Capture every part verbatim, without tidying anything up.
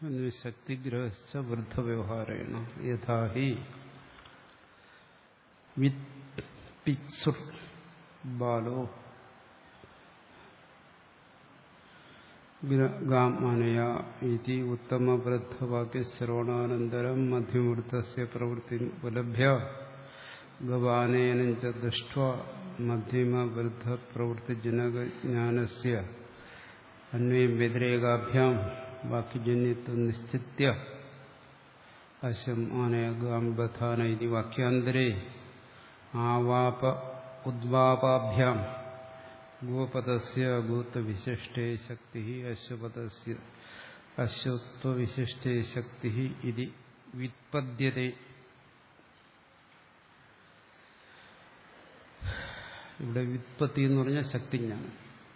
ശക്തിഗ്രഹശ്ച വൃദ്ധവ്യവഹാരേണ യഥാഹി വിത്പിത്സുർ ബാലോ ഗാമനയ ഇതി ഉത്തമവൃദ്ധവാക്യശ്രവണാനന്തരം മധ്യമവൃത്തസ്യ പ്രവൃത്തി ഉപലഭ്യ ഗവാനേന ച ദൃഷ്ട്വാ മധ്യമവൃദ്ധപ്രവൃത്തിജനകജ്ഞാനസ്യ അന്വയം വ്യതിരേകാഭ്യാം വാക്യജന്യത്വം നിശ്ചിത്യ അശം ആനയ ഗാംബധാന ഇതി വാക്യാന്തരേ ആവാപ ഉദ്വാപാഭ്യാം ഗോപദസ്യ ഗോത്വവിശിഷ്ടേ ശക്തി അശ്വപദസ്യ അശ്വത്വവിശിഷ്ടേ ശക്തി ഇതി വ്യുത്പദ്യതേ. ഇവിടെ വ്യുത്പത്തി എന്ന് പറഞ്ഞാൽ ശക്തിജ്ഞാനം.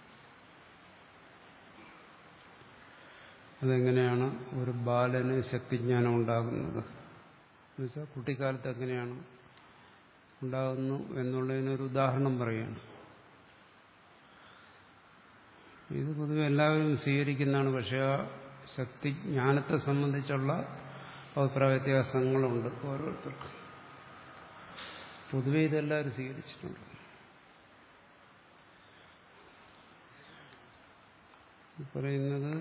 അതെങ്ങനെയാണ് ഒരു ബാലന് ശക്തിജ്ഞാനം ഉണ്ടാകുന്നത് എന്ന് വെച്ചാൽ കുട്ടിക്കാലത്ത് എങ്ങനെയാണ് ഉണ്ടാകുന്നു എന്നുള്ളതിനൊരു ഉദാഹരണം പറയുകയാണ്. ഇത് പൊതുവെ എല്ലാവരും സ്വീകരിക്കുന്നതാണ്. പക്ഷെ ആ ശക്തിജ്ഞാനത്തെ സംബന്ധിച്ചുള്ള അഭിപ്രായ വ്യത്യാസങ്ങളുണ്ട് ഓരോരുത്തർക്കും. പൊതുവെ ഇതെല്ലാവരും സ്വീകരിച്ചിട്ടുണ്ട്. പറയുന്നത്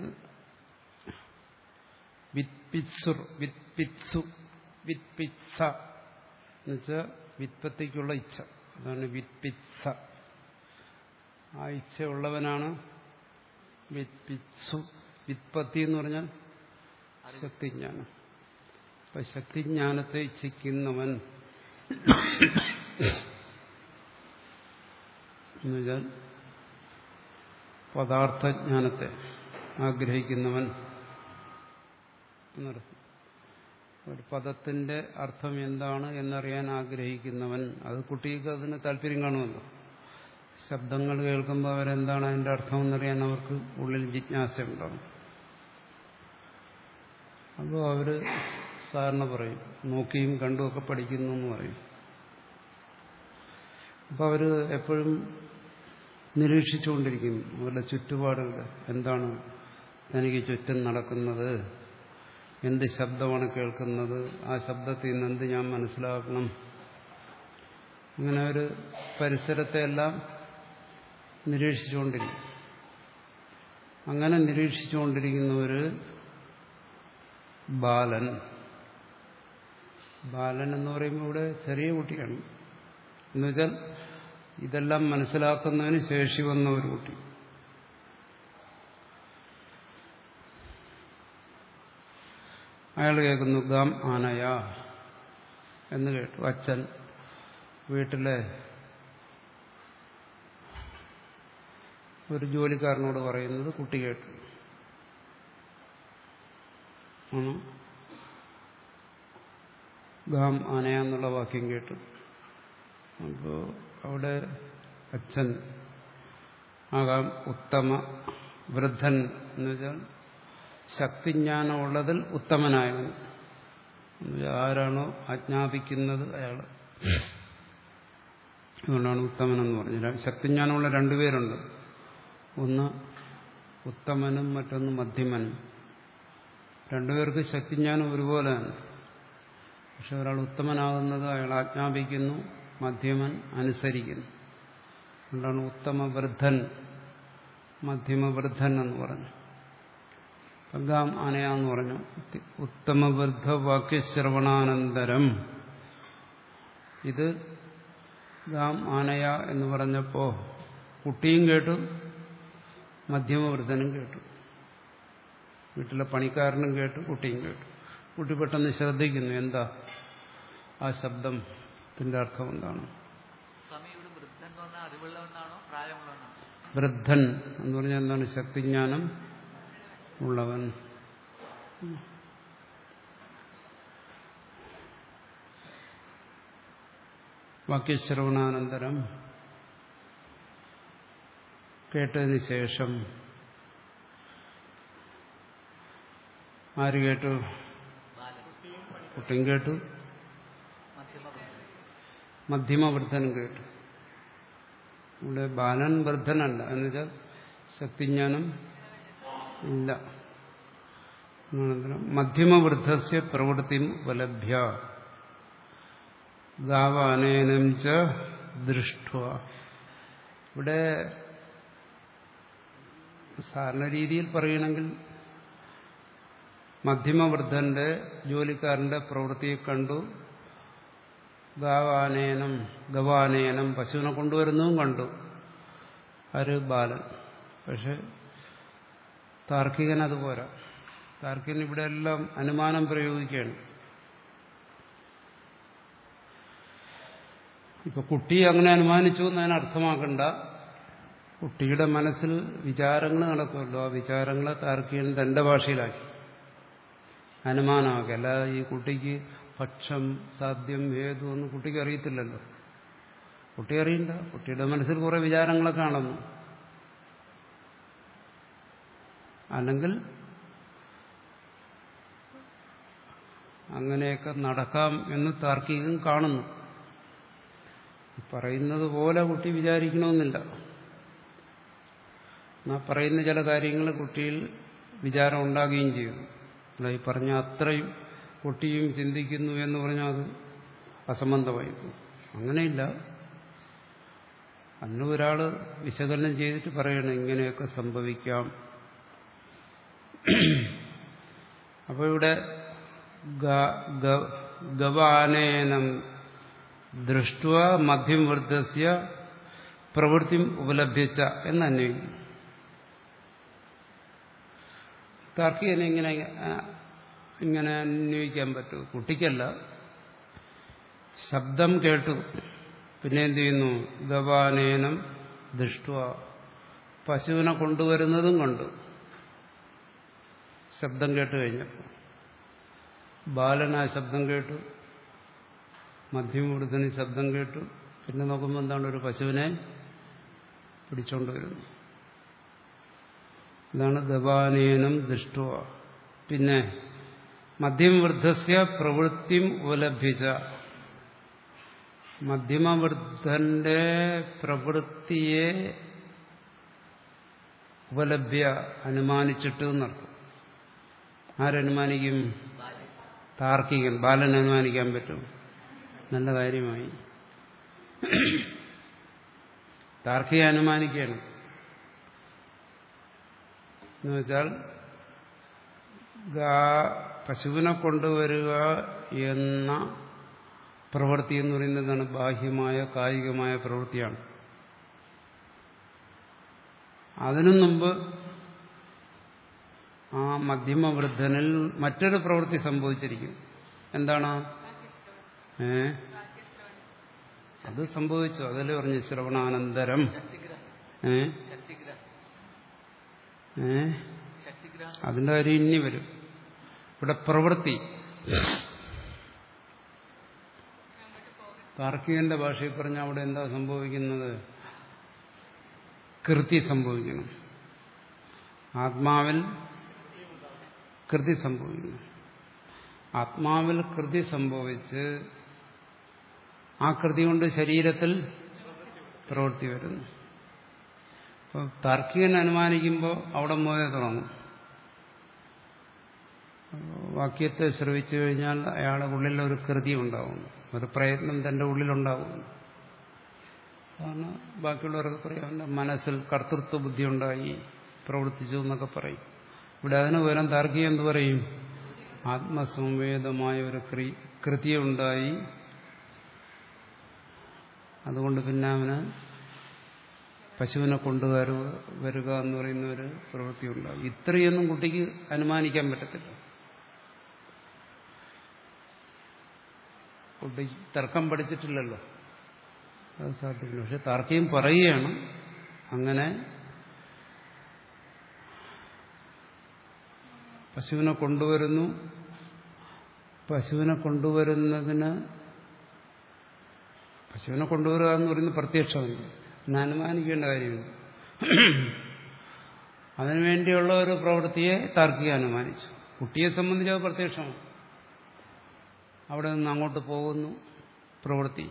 വിത്പിത്സുർ വിത്പിത്സു വിത്പിത്സ എന്നുവെച്ചാൽ വിത്പത്തിക്കുള്ള ഇച്ഛ. അതാണ് വിത്പിത്സ. ആ ഇച്ഛയുള്ളവനാണ് വിത്പിത്സു. വിത്പത്തി എന്ന് പറഞ്ഞാൽ ശക്തിജ്ഞാനം. അപ്പൊ ശക്തിജ്ഞാനത്തെ ഇച്ഛിക്കുന്നവൻ എന്നുവെച്ചാൽ പദാർത്ഥജ്ഞാനത്തെ ആഗ്രഹിക്കുന്നവൻ എന്നർത്ഥം. ഒരു പദത്തിന്റെ അർത്ഥം എന്താണ് എന്നറിയാൻ ആഗ്രഹിക്കുന്നവൻ. അത് കുട്ടിക്ക് അതിന് താല്പര്യം കാണുമല്ലോ. ശബ്ദങ്ങൾ കേൾക്കുമ്പോൾ അവരെന്താണ് അതിന്റെ അർത്ഥം എന്നറിയാൻ അവർക്ക് ഉള്ളിൽ ജിജ്ഞാസ ഉണ്ടാകും. അപ്പോൾ അവര് സാധാരണ പറയും നോക്കിയും കണ്ടുമൊക്കെ പഠിക്കുന്നു എന്ന് പറയും. അപ്പോൾ അവര് എപ്പോഴും നിരീക്ഷിച്ചുകൊണ്ടിരിക്കുന്നു അവരുടെ ചുറ്റുപാടുകൾ എന്താണ് തനിക്ക് ചുറ്റും നടക്കുന്നത്, എന്ത് ശബ്ദമാണ് കേൾക്കുന്നത്, ആ ശബ്ദത്തിൽ നിന്ന് എന്ത് ഞാൻ മനസ്സിലാക്കണം. ഇങ്ങനെ ഒരു പരിസരത്തെ എല്ലാം നിരീക്ഷിച്ചുകൊണ്ടിരിക്കും. അങ്ങനെ നിരീക്ഷിച്ചുകൊണ്ടിരിക്കുന്ന ഒരു ബാലൻ. ബാലൻ എന്ന് പറയുമ്പോൾ ഇവിടെ ചെറിയ കുട്ടിയാണ്. എന്നുവെച്ചാൽ ഇതെല്ലാം മനസ്സിലാക്കുന്നതിന് ശേഷി വന്ന ഒരു കുട്ടി. അയാൾ കേൾക്കുന്നു ഗാം ആനയ എന്ന് കേട്ടു. അച്ഛൻ വീട്ടിലെ ഒരു ജോലിക്കാരനോട് പറയുന്നത് കുട്ടി കേട്ടു. ഗാം ആനയ എന്നുള്ള വാക്യം കേട്ടു. അപ്പോൾ അവിടെ അച്ഛൻ ആകാം ഉത്തമ വൃദ്ധൻ എന്ന് വെച്ചാൽ ശക്തിജ്ഞാനമുള്ളതിൽ ഉത്തമനായവൻ. ആരാണോ ആജ്ഞാപിക്കുന്നത് അയാൾ. അതുകൊണ്ടാണ് ഉത്തമനെന്ന് പറഞ്ഞത്. ശക്തിജ്ഞാനമുള്ള രണ്ടുപേരുണ്ട്. ഒന്ന് ഉത്തമനും മറ്റൊന്ന് മധ്യമനും. രണ്ടുപേർക്ക് ശക്തിജ്ഞാനം ഒരുപോലെയാണ്. പക്ഷെ ഒരാൾ ഉത്തമനാകുന്നത് അയാൾ ആജ്ഞാപിക്കുന്നു, മധ്യമൻ അനുസരിക്കുന്നു. അതുകൊണ്ടാണ് ഉത്തമവൃദ്ധൻ മധ്യമവൃദ്ധൻ എന്ന് പറഞ്ഞു. ഗാം ആനയ എന്ന് പറഞ്ഞു. ഉത്തമവൃദ്ധ വാക്യശ്രവണാനന്തരം. ഇത് ഗാം ആനയ എന്ന് പറഞ്ഞപ്പോ കുട്ടിയും കേട്ടു, മധ്യമവൃദ്ധനും കേട്ടു. വീട്ടിലെ പണിക്കാരനും കേട്ടു, കുട്ടിയും കേട്ടു. കുട്ടി പെട്ടെന്ന് ശ്രദ്ധിക്കുന്നു എന്താ ആ ശബ്ദത്തിന്റെ അർത്ഥം എന്താണ്. വൃദ്ധൻ എന്ന് പറഞ്ഞാൽ എന്താണ്? ശക്തിജ്ഞാനം ഉള്ളവൻ. വാക്യശ്രവണാനന്തരം കേട്ടതിന് ശേഷം ആര് കേട്ടു? കുട്ടിയും കേട്ടു, മധ്യമവൃദ്ധനും കേട്ടു. ഇവിടെ ബാലൻ വൃദ്ധനല്ല. എന്നുവെച്ചാൽ ശക്തിജ്ഞാനം ഇല്ല. മധ്യമവൃദ്ധസ്യ പ്രവൃത്തിം ഉപലഭ്യ ഗാവാനേനം ച ദൃഷ്ട്വ. ഇവിടെ സാധാരണ രീതിയിൽ പറയുകയാണെങ്കിൽ മധ്യമവൃദ്ധന്റെ ജോലിക്കാരന്റെ പ്രവൃത്തിയെ കണ്ടു, ഗാവാനേനം ഗവാനേനം പശുവിനെ കൊണ്ടുവരുന്നതും കണ്ടു, ആര് ബാലൻ. പക്ഷെ താർക്കികൻ അതുപോരാ. താർക്കികൻ ഇവിടെ എല്ലാം അനുമാനം പ്രയോഗിക്കുകയാണ്. ഇപ്പൊ കുട്ടി അങ്ങനെ അനുമാനിച്ചു എന്ന് അതിന് അർത്ഥമാക്കണ്ട. കുട്ടിയുടെ മനസ്സിൽ വിചാരങ്ങൾ നടക്കുമല്ലോ, ആ വിചാരങ്ങളെ താർക്കികൻ തന്റെ ഭാഷയിലാക്കി അനുമാനമാക്കി. അല്ലാതെ ഈ കുട്ടിക്ക് പക്ഷം സാധ്യം ഹേതു ഒന്നും കുട്ടിക്ക് അറിയത്തില്ലല്ലോ. കുട്ടി അറിയണ്ട, കുട്ടിയുടെ മനസ്സിൽ കുറെ വിചാരങ്ങളൊക്കെ കാണുന്നു. അല്ലെങ്കിൽ അങ്ങനെയൊക്കെ നടക്കാം എന്ന് താർക്കികൻ കാണുന്നു. പറയുന്നത് പോലെ കുട്ടി വിചാരിക്കണമെന്നില്ല. എന്നാ പറയുന്ന ചില കാര്യങ്ങൾ കുട്ടിയിൽ വിചാരം ഉണ്ടാകുകയും ചെയ്യുന്നു. അല്ല, ഈ പറഞ്ഞ അത്രയും കുട്ടിയും ചിന്തിക്കുന്നു എന്ന് പറഞ്ഞാൽ അത് അസംബന്ധമായി. അങ്ങനെയില്ല. അന്ന് ഒരാൾ വിശകലനം ചെയ്തിട്ട് പറയണം ഇങ്ങനെയൊക്കെ സംഭവിക്കാം. അപ്പോൾ ഇവിടെ ഗവാനേനം ദൃഷ്ട്വ മധ്യമവൃദ്ധസ്യ പ്രവൃത്തിം ഉപലഭ്യച്ച എന്ന് അന്വയിക്കും. താർക്കികനെ ഇങ്ങനെ ഇങ്ങനെ അന്വയിക്കാൻ പറ്റൂ? കുട്ടിക്കല്ല. ശബ്ദം കേട്ടു, പിന്നെ എന്ത് ചെയ്യുന്നു? ഗവാനേനം ദൃഷ്ട്വ പശുവിനെ കൊണ്ടുവരുന്നതും കണ്ടു. ശബ്ദം കേട്ട് കഴിഞ്ഞപ്പോൾ ബാലൻ ആ ശബ്ദം കേട്ടു, മധ്യമവൃദ്ധന് ശബ്ദം കേട്ടു. പിന്നെ നോക്കുമ്പോൾ എന്താണ്? ഒരു പശുവിനെ പിടിച്ചോണ്ട് വരുന്നു. ഇതാണ് ഗവാനേനം ദൃഷ്ട്വ. പിന്നെ മധ്യമവൃദ്ധസ്യ പ്രവൃത്തിം ഉപലഭ്യച്ച, മധ്യമവൃദ്ധന്റെ പ്രവൃത്തിയെ ഉപലഭ്യ അനുമാനിച്ചിട്ട് എന്നർത്ഥം. ആരനുമാനിക്കും? താർക്കികൻ. ബാലൻ അനുമാനിക്കാൻ പറ്റും? നല്ല കാര്യമായി. താർക്കിക അനുമാനിക്കുകയാണ് എന്നുവെച്ചാൽ പശുവിനെ കൊണ്ടുവരിക എന്ന പ്രവൃത്തി എന്ന് പറയുന്നതാണ് ബാഹ്യമായ കായികമായ പ്രവൃത്തിയാണ്. അതിനു മുമ്പ് ആ മധ്യമവൃദ്ധനിൽ മറ്റൊരു പ്രവൃത്തി സംഭവിച്ചിരിക്കും. എന്താണ്? ഏ അത് സംഭവിച്ചു. അതല്ലേ പറഞ്ഞു ശ്രവണാനന്തരം. ഏ ഏ അതിന്റെ കാര്യം ഇനി വരും. ഇവിടെ പ്രവൃത്തി താർക്കികന്റെ ഭാഷയിൽ പറഞ്ഞ അവിടെ എന്താ സംഭവിക്കുന്നത്? കൃതി സംഭവിക്കണം. ആത്മാവിൽ കൃതി സംഭവിക്കുന്നു. ആത്മാവിൽ കൃതി സംഭവിച്ച് ആ കൃതി കൊണ്ട് ശരീരത്തിൽ പ്രവൃത്തി വരുന്നു. അപ്പോൾ താർക്കികൻ അനുമാനിക്കുമ്പോൾ അവിടെ മുതലേ തുടങ്ങും. വാക്യത്തെ ശ്രവിച്ചു കഴിഞ്ഞാൽ അയാളുടെ ഉള്ളിൽ ഒരു കൃതി ഉണ്ടാകുന്നു, ഒരു പ്രയത്നം തന്റെ ഉള്ളിലുണ്ടാകുന്നു. കാരണം ബാക്കിയുള്ളവരൊക്കെ പറയും മനസ്സിൽ കർത്തൃത്വ ബുദ്ധി ഉണ്ടായി പ്രവർത്തിച്ചു എന്നൊക്കെ പറയും. ഇവിടെ അതിന് പകരം താർക്കികൻ എന്ത് പറയും? ആത്മസംവേദമായ ഒരു കൃതിയുണ്ടായി, അതുകൊണ്ട് പിന്നെ അവന് പശുവിനെ കൊണ്ടുവരുക വരിക എന്ന് പറയുന്ന ഒരു പ്രവൃത്തി ഉണ്ടാകും. ഇത്രയൊന്നും കുട്ടിക്ക് അനുമാനിക്കാൻ പറ്റത്തില്ല. കുട്ടി തർക്കം പഠിച്ചിട്ടില്ലല്ലോ, അത് സാധിക്കില്ല. പക്ഷെ താർക്കികം പറയുകയാണ് അങ്ങനെ പശുവിനെ കൊണ്ടുവരുന്നു. പശുവിനെ കൊണ്ടുവരുന്നതിന് പശുവിനെ കൊണ്ടുവരിക എന്ന് പറയുന്നത് പ്രത്യക്ഷമല്ല, പിന്നെ അനുമാനിക്കേണ്ട കാര്യമില്ല. അതിനുവേണ്ടിയുള്ള ഒരു പ്രവൃത്തിയെ താർക്കിക അനുമാനിച്ചു. കുട്ടിയെ സംബന്ധിച്ച് അത് പ്രത്യക്ഷമാണ്. അവിടെ നിന്ന് അങ്ങോട്ട് പോകുന്നു പ്രവൃത്തി.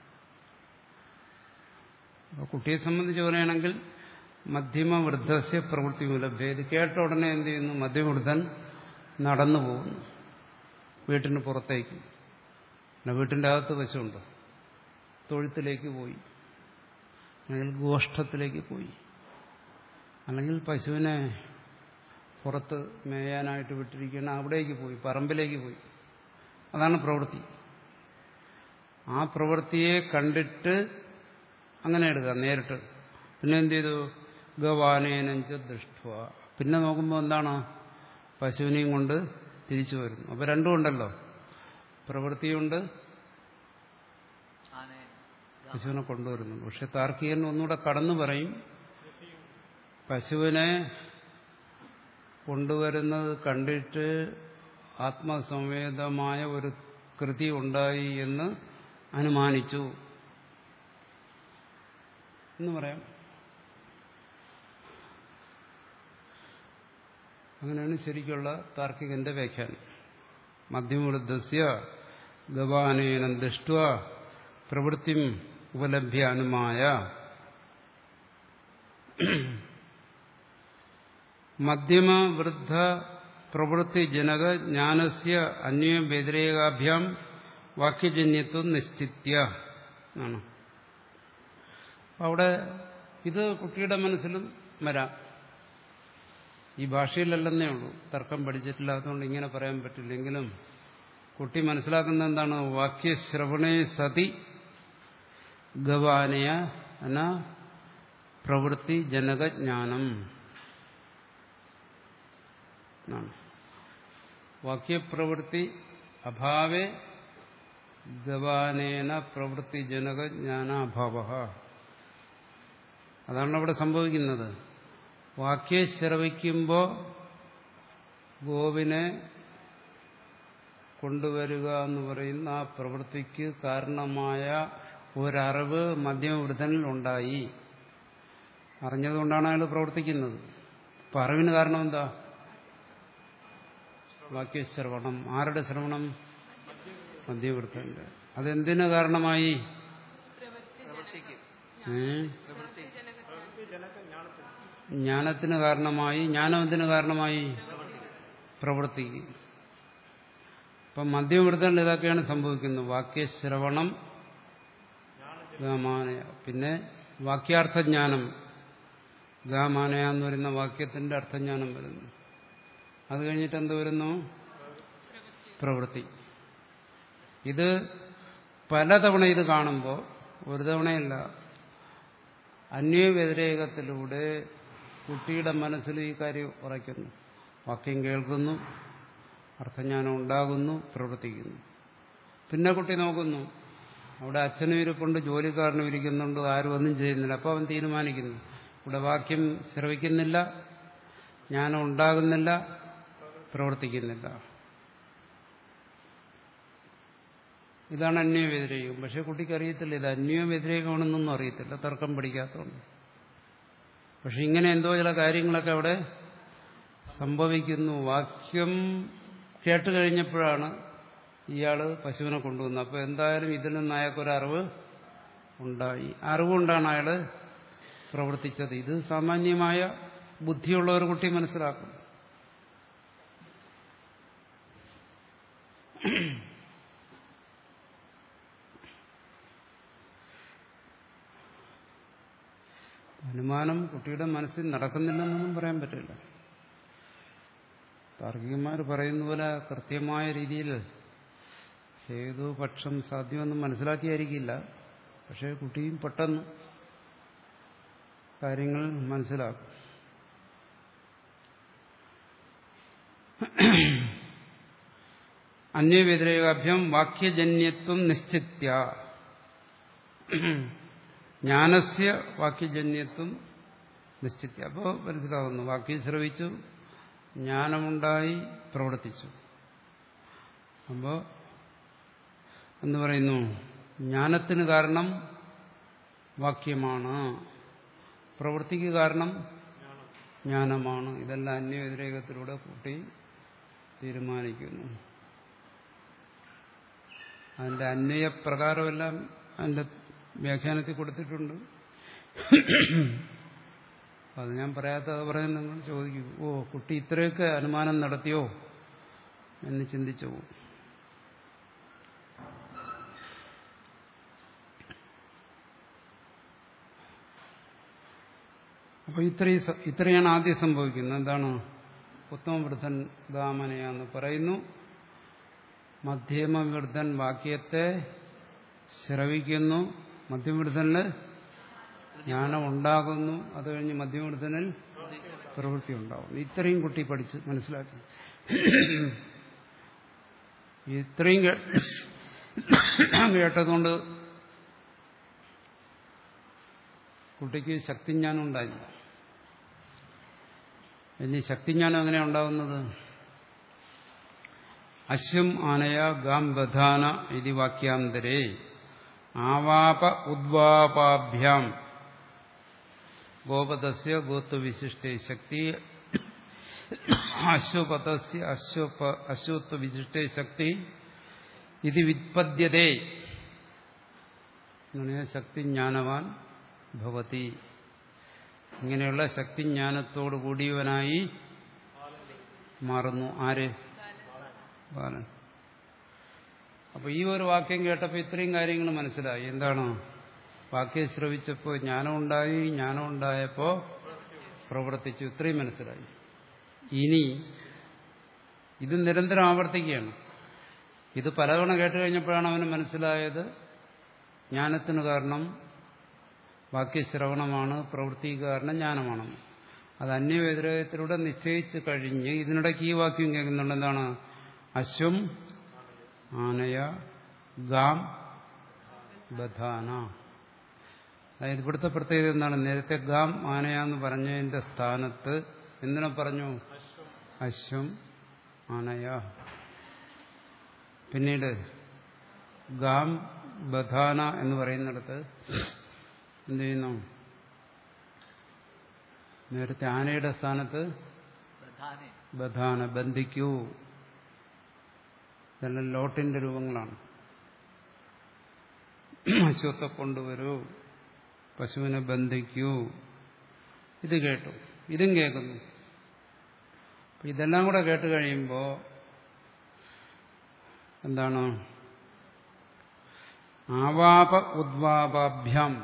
കുട്ടിയെ സംബന്ധിച്ച് പറയുകയാണെങ്കിൽ മധ്യമവൃദ്ധസ്യ പ്രവൃത്തി ഉപലഭ്യ. ഇത് കേട്ട ഉടനെ എന്ത് ചെയ്യുന്നു? മധ്യമവൃദ്ധൻ നടന്നു പോകുന്നു വീട്ടിന് പുറത്തേക്ക്. പിന്നെ വീട്ടിൻ്റെ അകത്ത് പശുണ്ട്, തൊഴുത്തിലേക്ക് പോയി, അല്ലെങ്കിൽ ഗോഷ്ഠത്തിലേക്ക് പോയി, അല്ലെങ്കിൽ പശുവിനെ പുറത്ത് മേയാനായിട്ട് വിട്ടിരിക്കുന്ന അവിടേക്ക് പോയി, പറമ്പിലേക്ക് പോയി. അതാണ് പ്രവൃത്തി. ആ പ്രവൃത്തിയെ കണ്ടിട്ട് അങ്ങനെ എടുക്കുക നേരിട്ട്. പിന്നെ എന്ത് ചെയ്തു? ഗവാനേനഞ്ച ദൃഷ്ട്വ. പിന്നെ നോക്കുമ്പോൾ എന്താണ്? പശുവിനെയും കൊണ്ട് തിരിച്ചു വരുന്നു. അപ്പൊ രണ്ടും ഉണ്ടല്ലോ, പ്രവൃത്തിയുണ്ട്, പശുവിനെ കൊണ്ടുവരുന്നു. പക്ഷെ താർക്കികൻ ഒന്നുകൂടെ കടന്നു പറയും, പശുവിനെ കൊണ്ടുവരുന്നത് കണ്ടിട്ട് ആത്മസംവേദമായ ഒരു കൃതി ഉണ്ടായി എന്ന് അനുമാനിച്ചു എന്ന് പറയാം. അങ്ങനെയാണ് ശരിക്കുള്ള താർക്കികന്റെ വ്യാഖ്യാനം. മധ്യമവൃദ്ധസ്യ ഗവാനേനം ദൃഷ്ട്വ പ്രവൃത്തിം ഉപലഭ്യ അനുമായ. മധ്യമവൃദ്ധ പ്രവൃത്തി ജനക ജ്ഞാനസ്യ അന്വയ വ്യതിരേകാഭ്യാം വാക്യജന്യത്വം നിശ്ചിത്യ ആണ്. അവിടെ ഇത് കുട്ടിയുടെ മനസ്സിലും വരാം. ഈ ഭാഷയിലല്ലെന്നേ ഉള്ളൂ, തർക്കം പഠിച്ചിട്ടില്ലാത്തതുകൊണ്ട് ഇങ്ങനെ പറയാൻ പറ്റില്ലെങ്കിലും കുട്ടി മനസ്സിലാക്കുന്ന എന്താണ്? വാക്യശ്രവണേ സതി ഗവാനയ എന്ന പ്രവൃത്തി ജനകജ്ഞാനം. വാക്യപ്രവൃത്തി അഭാവേ ഗവാനേന പ്രവൃത്തി ജനകജ്ഞാനാഭാവ. അതാണ് അവിടെ സംഭവിക്കുന്നത്. വാക്യം ശ്രവിക്കുമ്പോൾ ഗോവിനെ കൊണ്ടുവരിക എന്ന് പറയുന്ന ആ പ്രവൃത്തിക്ക് കാരണമായ ഒരറിവ് മധ്യമവൃദ്ധനിൽ ഉണ്ടായി. അറിഞ്ഞതുകൊണ്ടാണ് അയാൾ പ്രവർത്തിക്കുന്നത്. അപ്പം അറിവിന് കാരണം എന്താ? വാക്യശ്രവണം. ആരുടെ ശ്രവണം? മധ്യമവൃദ്ധന്റെ. അതെന്തിന് കാരണമായി? ജ്ഞാനത്തിന് കാരണമായി. ജ്ഞാനം എന്തിനു കാരണമായി? പ്രവൃത്തിക്ക്. അപ്പം മധ്യമവൃദ്ധനിൽ ഇതൊക്കെയാണ് സംഭവിക്കുന്നത്. വാക്യശ്രവണം ഗാമാനയ, പിന്നെ വാക്യാർത്ഥജ്ഞാനം. ഗാമാനയ എന്ന് പറയുന്ന വാക്യത്തിന്റെ അർത്ഥജ്ഞാനം വരുന്നു. അത് കഴിഞ്ഞിട്ട് എന്ത് വരുന്നു? പ്രവൃത്തി. ഇത് പലതവണ ഇത് കാണുമ്പോൾ, ഒരു തവണയല്ല, അന്വയവ്യതിരേകത്തിലൂടെ കുട്ടിയുടെ മനസ്സിൽ ഈ കാര്യം ഉറയ്ക്കുന്നു. വാക്യം കേൾക്കുന്നു, അർത്ഥജ്ഞാനം ഉണ്ടാകുന്നു, പ്രവർത്തിക്കുന്നു. പിന്നെ കുട്ടി നോക്കുന്നു, അവിടെ അച്ഛനും ഇരിപ്പുണ്ട്, ജോലിക്കാരനും ഇരിക്കുന്നുണ്ട്, ആരും ഒന്നും ചെയ്യുന്നില്ല. അപ്പോൾ അവൻ തീരുമാനിക്കുന്നു, ഇവിടെ വാക്യം ശ്രവിക്കുന്നില്ല, ജ്ഞാനം ഉണ്ടാകുന്നില്ല, പ്രവർത്തിക്കുന്നില്ല. ഇതാണ് അന്വയവ്യതിരേകം. പക്ഷെ കുട്ടിക്ക് അറിയത്തില്ല ഇത് അന്വയവ്യതിരേകമാണെന്നൊന്നും അറിയത്തില്ല, തർക്കം പഠിക്കാത്തതുകൊണ്ട്. പക്ഷെ ഇങ്ങനെ എന്തോ ചില കാര്യങ്ങളൊക്കെ അവിടെ സംഭവിക്കുന്നു. വാക്യം കേട്ട് കഴിഞ്ഞപ്പോഴാണ് ഇയാള് പശുവിനെ കൊണ്ടുവന്നത്. അപ്പോൾ എന്തായാലും ഇതിൽ നിന്ന് അയാൾക്കൊരറിവ് ഉണ്ടായി. അറിവുകൊണ്ടാണ് അയാള് പ്രവർത്തിച്ചത്. ഇത് സാമാന്യമായ ബുദ്ധിയുള്ള ഒരു കുട്ടി മനസ്സിലാക്കും. അനുമാനം കുട്ടിയുടെ മനസ്സിൽ നടക്കുന്നില്ലെന്നൊന്നും പറയാൻ പറ്റില്ല. താർക്കികന്മാർ പറയുന്ന പോലെ കൃത്യമായ രീതിയിൽ ഏതോ പക്ഷം സാധ്യമെന്ന് മനസ്സിലാക്കിയായിരിക്കില്ല. പക്ഷേ കുട്ടിയും പെട്ടെന്ന് കാര്യങ്ങൾ മനസ്സിലാക്കും. അന്വയവ്യതിരേകാഭ്യം വാക്യജന്യത്വം നിശ്ചിത്യ. ജ്ഞാനസ്യ വാക്യജന്യത്വം നിശ്ചിത്യ. അപ്പോൾ മനസ്സിലാകുന്നു, വാക്യം ശ്രവിച്ചു, ജ്ഞാനമുണ്ടായി, പ്രവർത്തിച്ചു. അപ്പോൾ എന്ന് പറയുന്നു, ജ്ഞാനത്തിന് കാരണം വാക്യമാണ്, പ്രവൃത്തിക്ക് കാരണം ജ്ഞാനമാണ്. ഇതെല്ലാം അന്വയവ്യതിരേകത്തിലൂടെ കൂട്ടി തീരുമാനിക്കുന്നു. അതിന്റെ അന്വയപ്രകാരമെല്ലാം അതിന്റെ വ്യാഖ്യാനത്തിൽ കൊടുത്തിട്ടുണ്ട്. അത് ഞാൻ പറയാത്ത അത് പറയാൻ നിങ്ങൾ ചോദിക്കും, ഓ കുട്ടി ഇത്രയൊക്കെ അനുമാനം നടത്തിയോ എന്ന് ചിന്തിച്ചു പോകും. അപ്പൊ ഇത്രയും ഇത്രയാണ് ആദ്യം സംഭവിക്കുന്നത്. എന്താണ്? ഉത്തമവൃദ്ധൻ ദാമനയാന്ന് പറയുന്നു. മധ്യമവൃദ്ധൻ വാക്യത്തെ ശ്രവിക്കുന്നു. മധ്യമവൃദ്ധനിൽ ജ്ഞാനം ഉണ്ടാകുന്നു. അത് കഴിഞ്ഞ് മധ്യമവൃദ്ധനിൽ പ്രവൃത്തി ഉണ്ടാകുന്നു. ഇത്രയും കുട്ടി പഠിച്ച് മനസ്സിലാക്കി. ഇത്രയും കേട്ടതുകൊണ്ട് കുട്ടിക്ക് ശക്തിജ്ഞാനം ഉണ്ടായില്ല. ഇനി ശക്തിജ്ഞാനം എങ്ങനെയാണ് ഉണ്ടാകുന്നത്? അശ്വം ആനയ ഗാം ബധാന ഇതി വാക്യാന്തരേ ആവാപ ഉദ്വാപാഭ്യാം ഗോപതസ്യ ഗോത്വവിശിഷ്ടേ ശക്തി അശ്വപതസ്യ അശ്വപ അശ്വത്വവിശിഷ്ടേ ശക്തി ഇത് വിത്പദ്യതേ. ശക്തിജ്ഞാനവാൻ ഭവതി. ഇങ്ങനെയുള്ള ശക്തിജ്ഞാനത്തോടു കൂടിയവനായി മാറുന്നു. ആര്? ബാലൻ. അപ്പൊ ഈ ഒരു വാക്യം കേട്ടപ്പോൾ ഇത്രയും കാര്യങ്ങൾ മനസ്സിലായി. എന്താണ്? വാക്യം ശ്രവിച്ചപ്പോൾ ജ്ഞാനം ഉണ്ടായി, ജ്ഞാനം ഉണ്ടായപ്പോൾ പ്രവർത്തിച്ചു. ഇത്രയും മനസ്സിലായി. ഇനി ഇത് നിരന്തരം ആവർത്തിക്കുകയാണ്. ഇത് പലതവണ കേട്ട് കഴിഞ്ഞപ്പോഴാണ് അവന് മനസ്സിലായത് ജ്ഞാനത്തിന് കാരണം വാക്യശ്രവണമാണ്, പ്രവൃത്തി കാരണം ജ്ഞാനമാണെന്ന്. അത് അന്യവ്യതിരേകത്തിലൂടെ നിശ്ചയിച്ചു കഴിഞ്ഞ് ഇതിനിടയ്ക്ക് ഈ വാക്യം കേൾക്കുന്നുണ്ട്. എന്താണ്? അശ്വം ആനയ ഗാം ബധാന. അതായത് ഇവിടുത്തെ പ്രത്യേകത എന്താണ്? നേരത്തെ ഗാം ആനയ എന്ന് പറഞ്ഞതിന്റെ സ്ഥാനത്ത് എന്തിനെ പറഞ്ഞു? അശ്വം ആനയ. പിന്നീട് ഗാം ബധാന എന്ന് പറയുന്നിടത്ത് എന്ത് ചെയ്യുന്നു? നേരത്തെ ആനയുടെ സ്ഥാനത്ത് ബധാന, ബന്ധിക്കൂ. ഇതെല്ലാം ലോട്ടിന്റെ രൂപങ്ങളാണ്. അശ്വത്തെ കൊണ്ടുവരൂ, പശുവിനെ ബന്ധിക്കൂ. ഇത് കേട്ടു, ഇതും കേൾക്കുന്നു. ഇതെല്ലാം കൂടെ കേട്ട് കഴിയുമ്പോൾ എന്താണ്? ആവാപ ഉദ്വാപാഭ്യാം.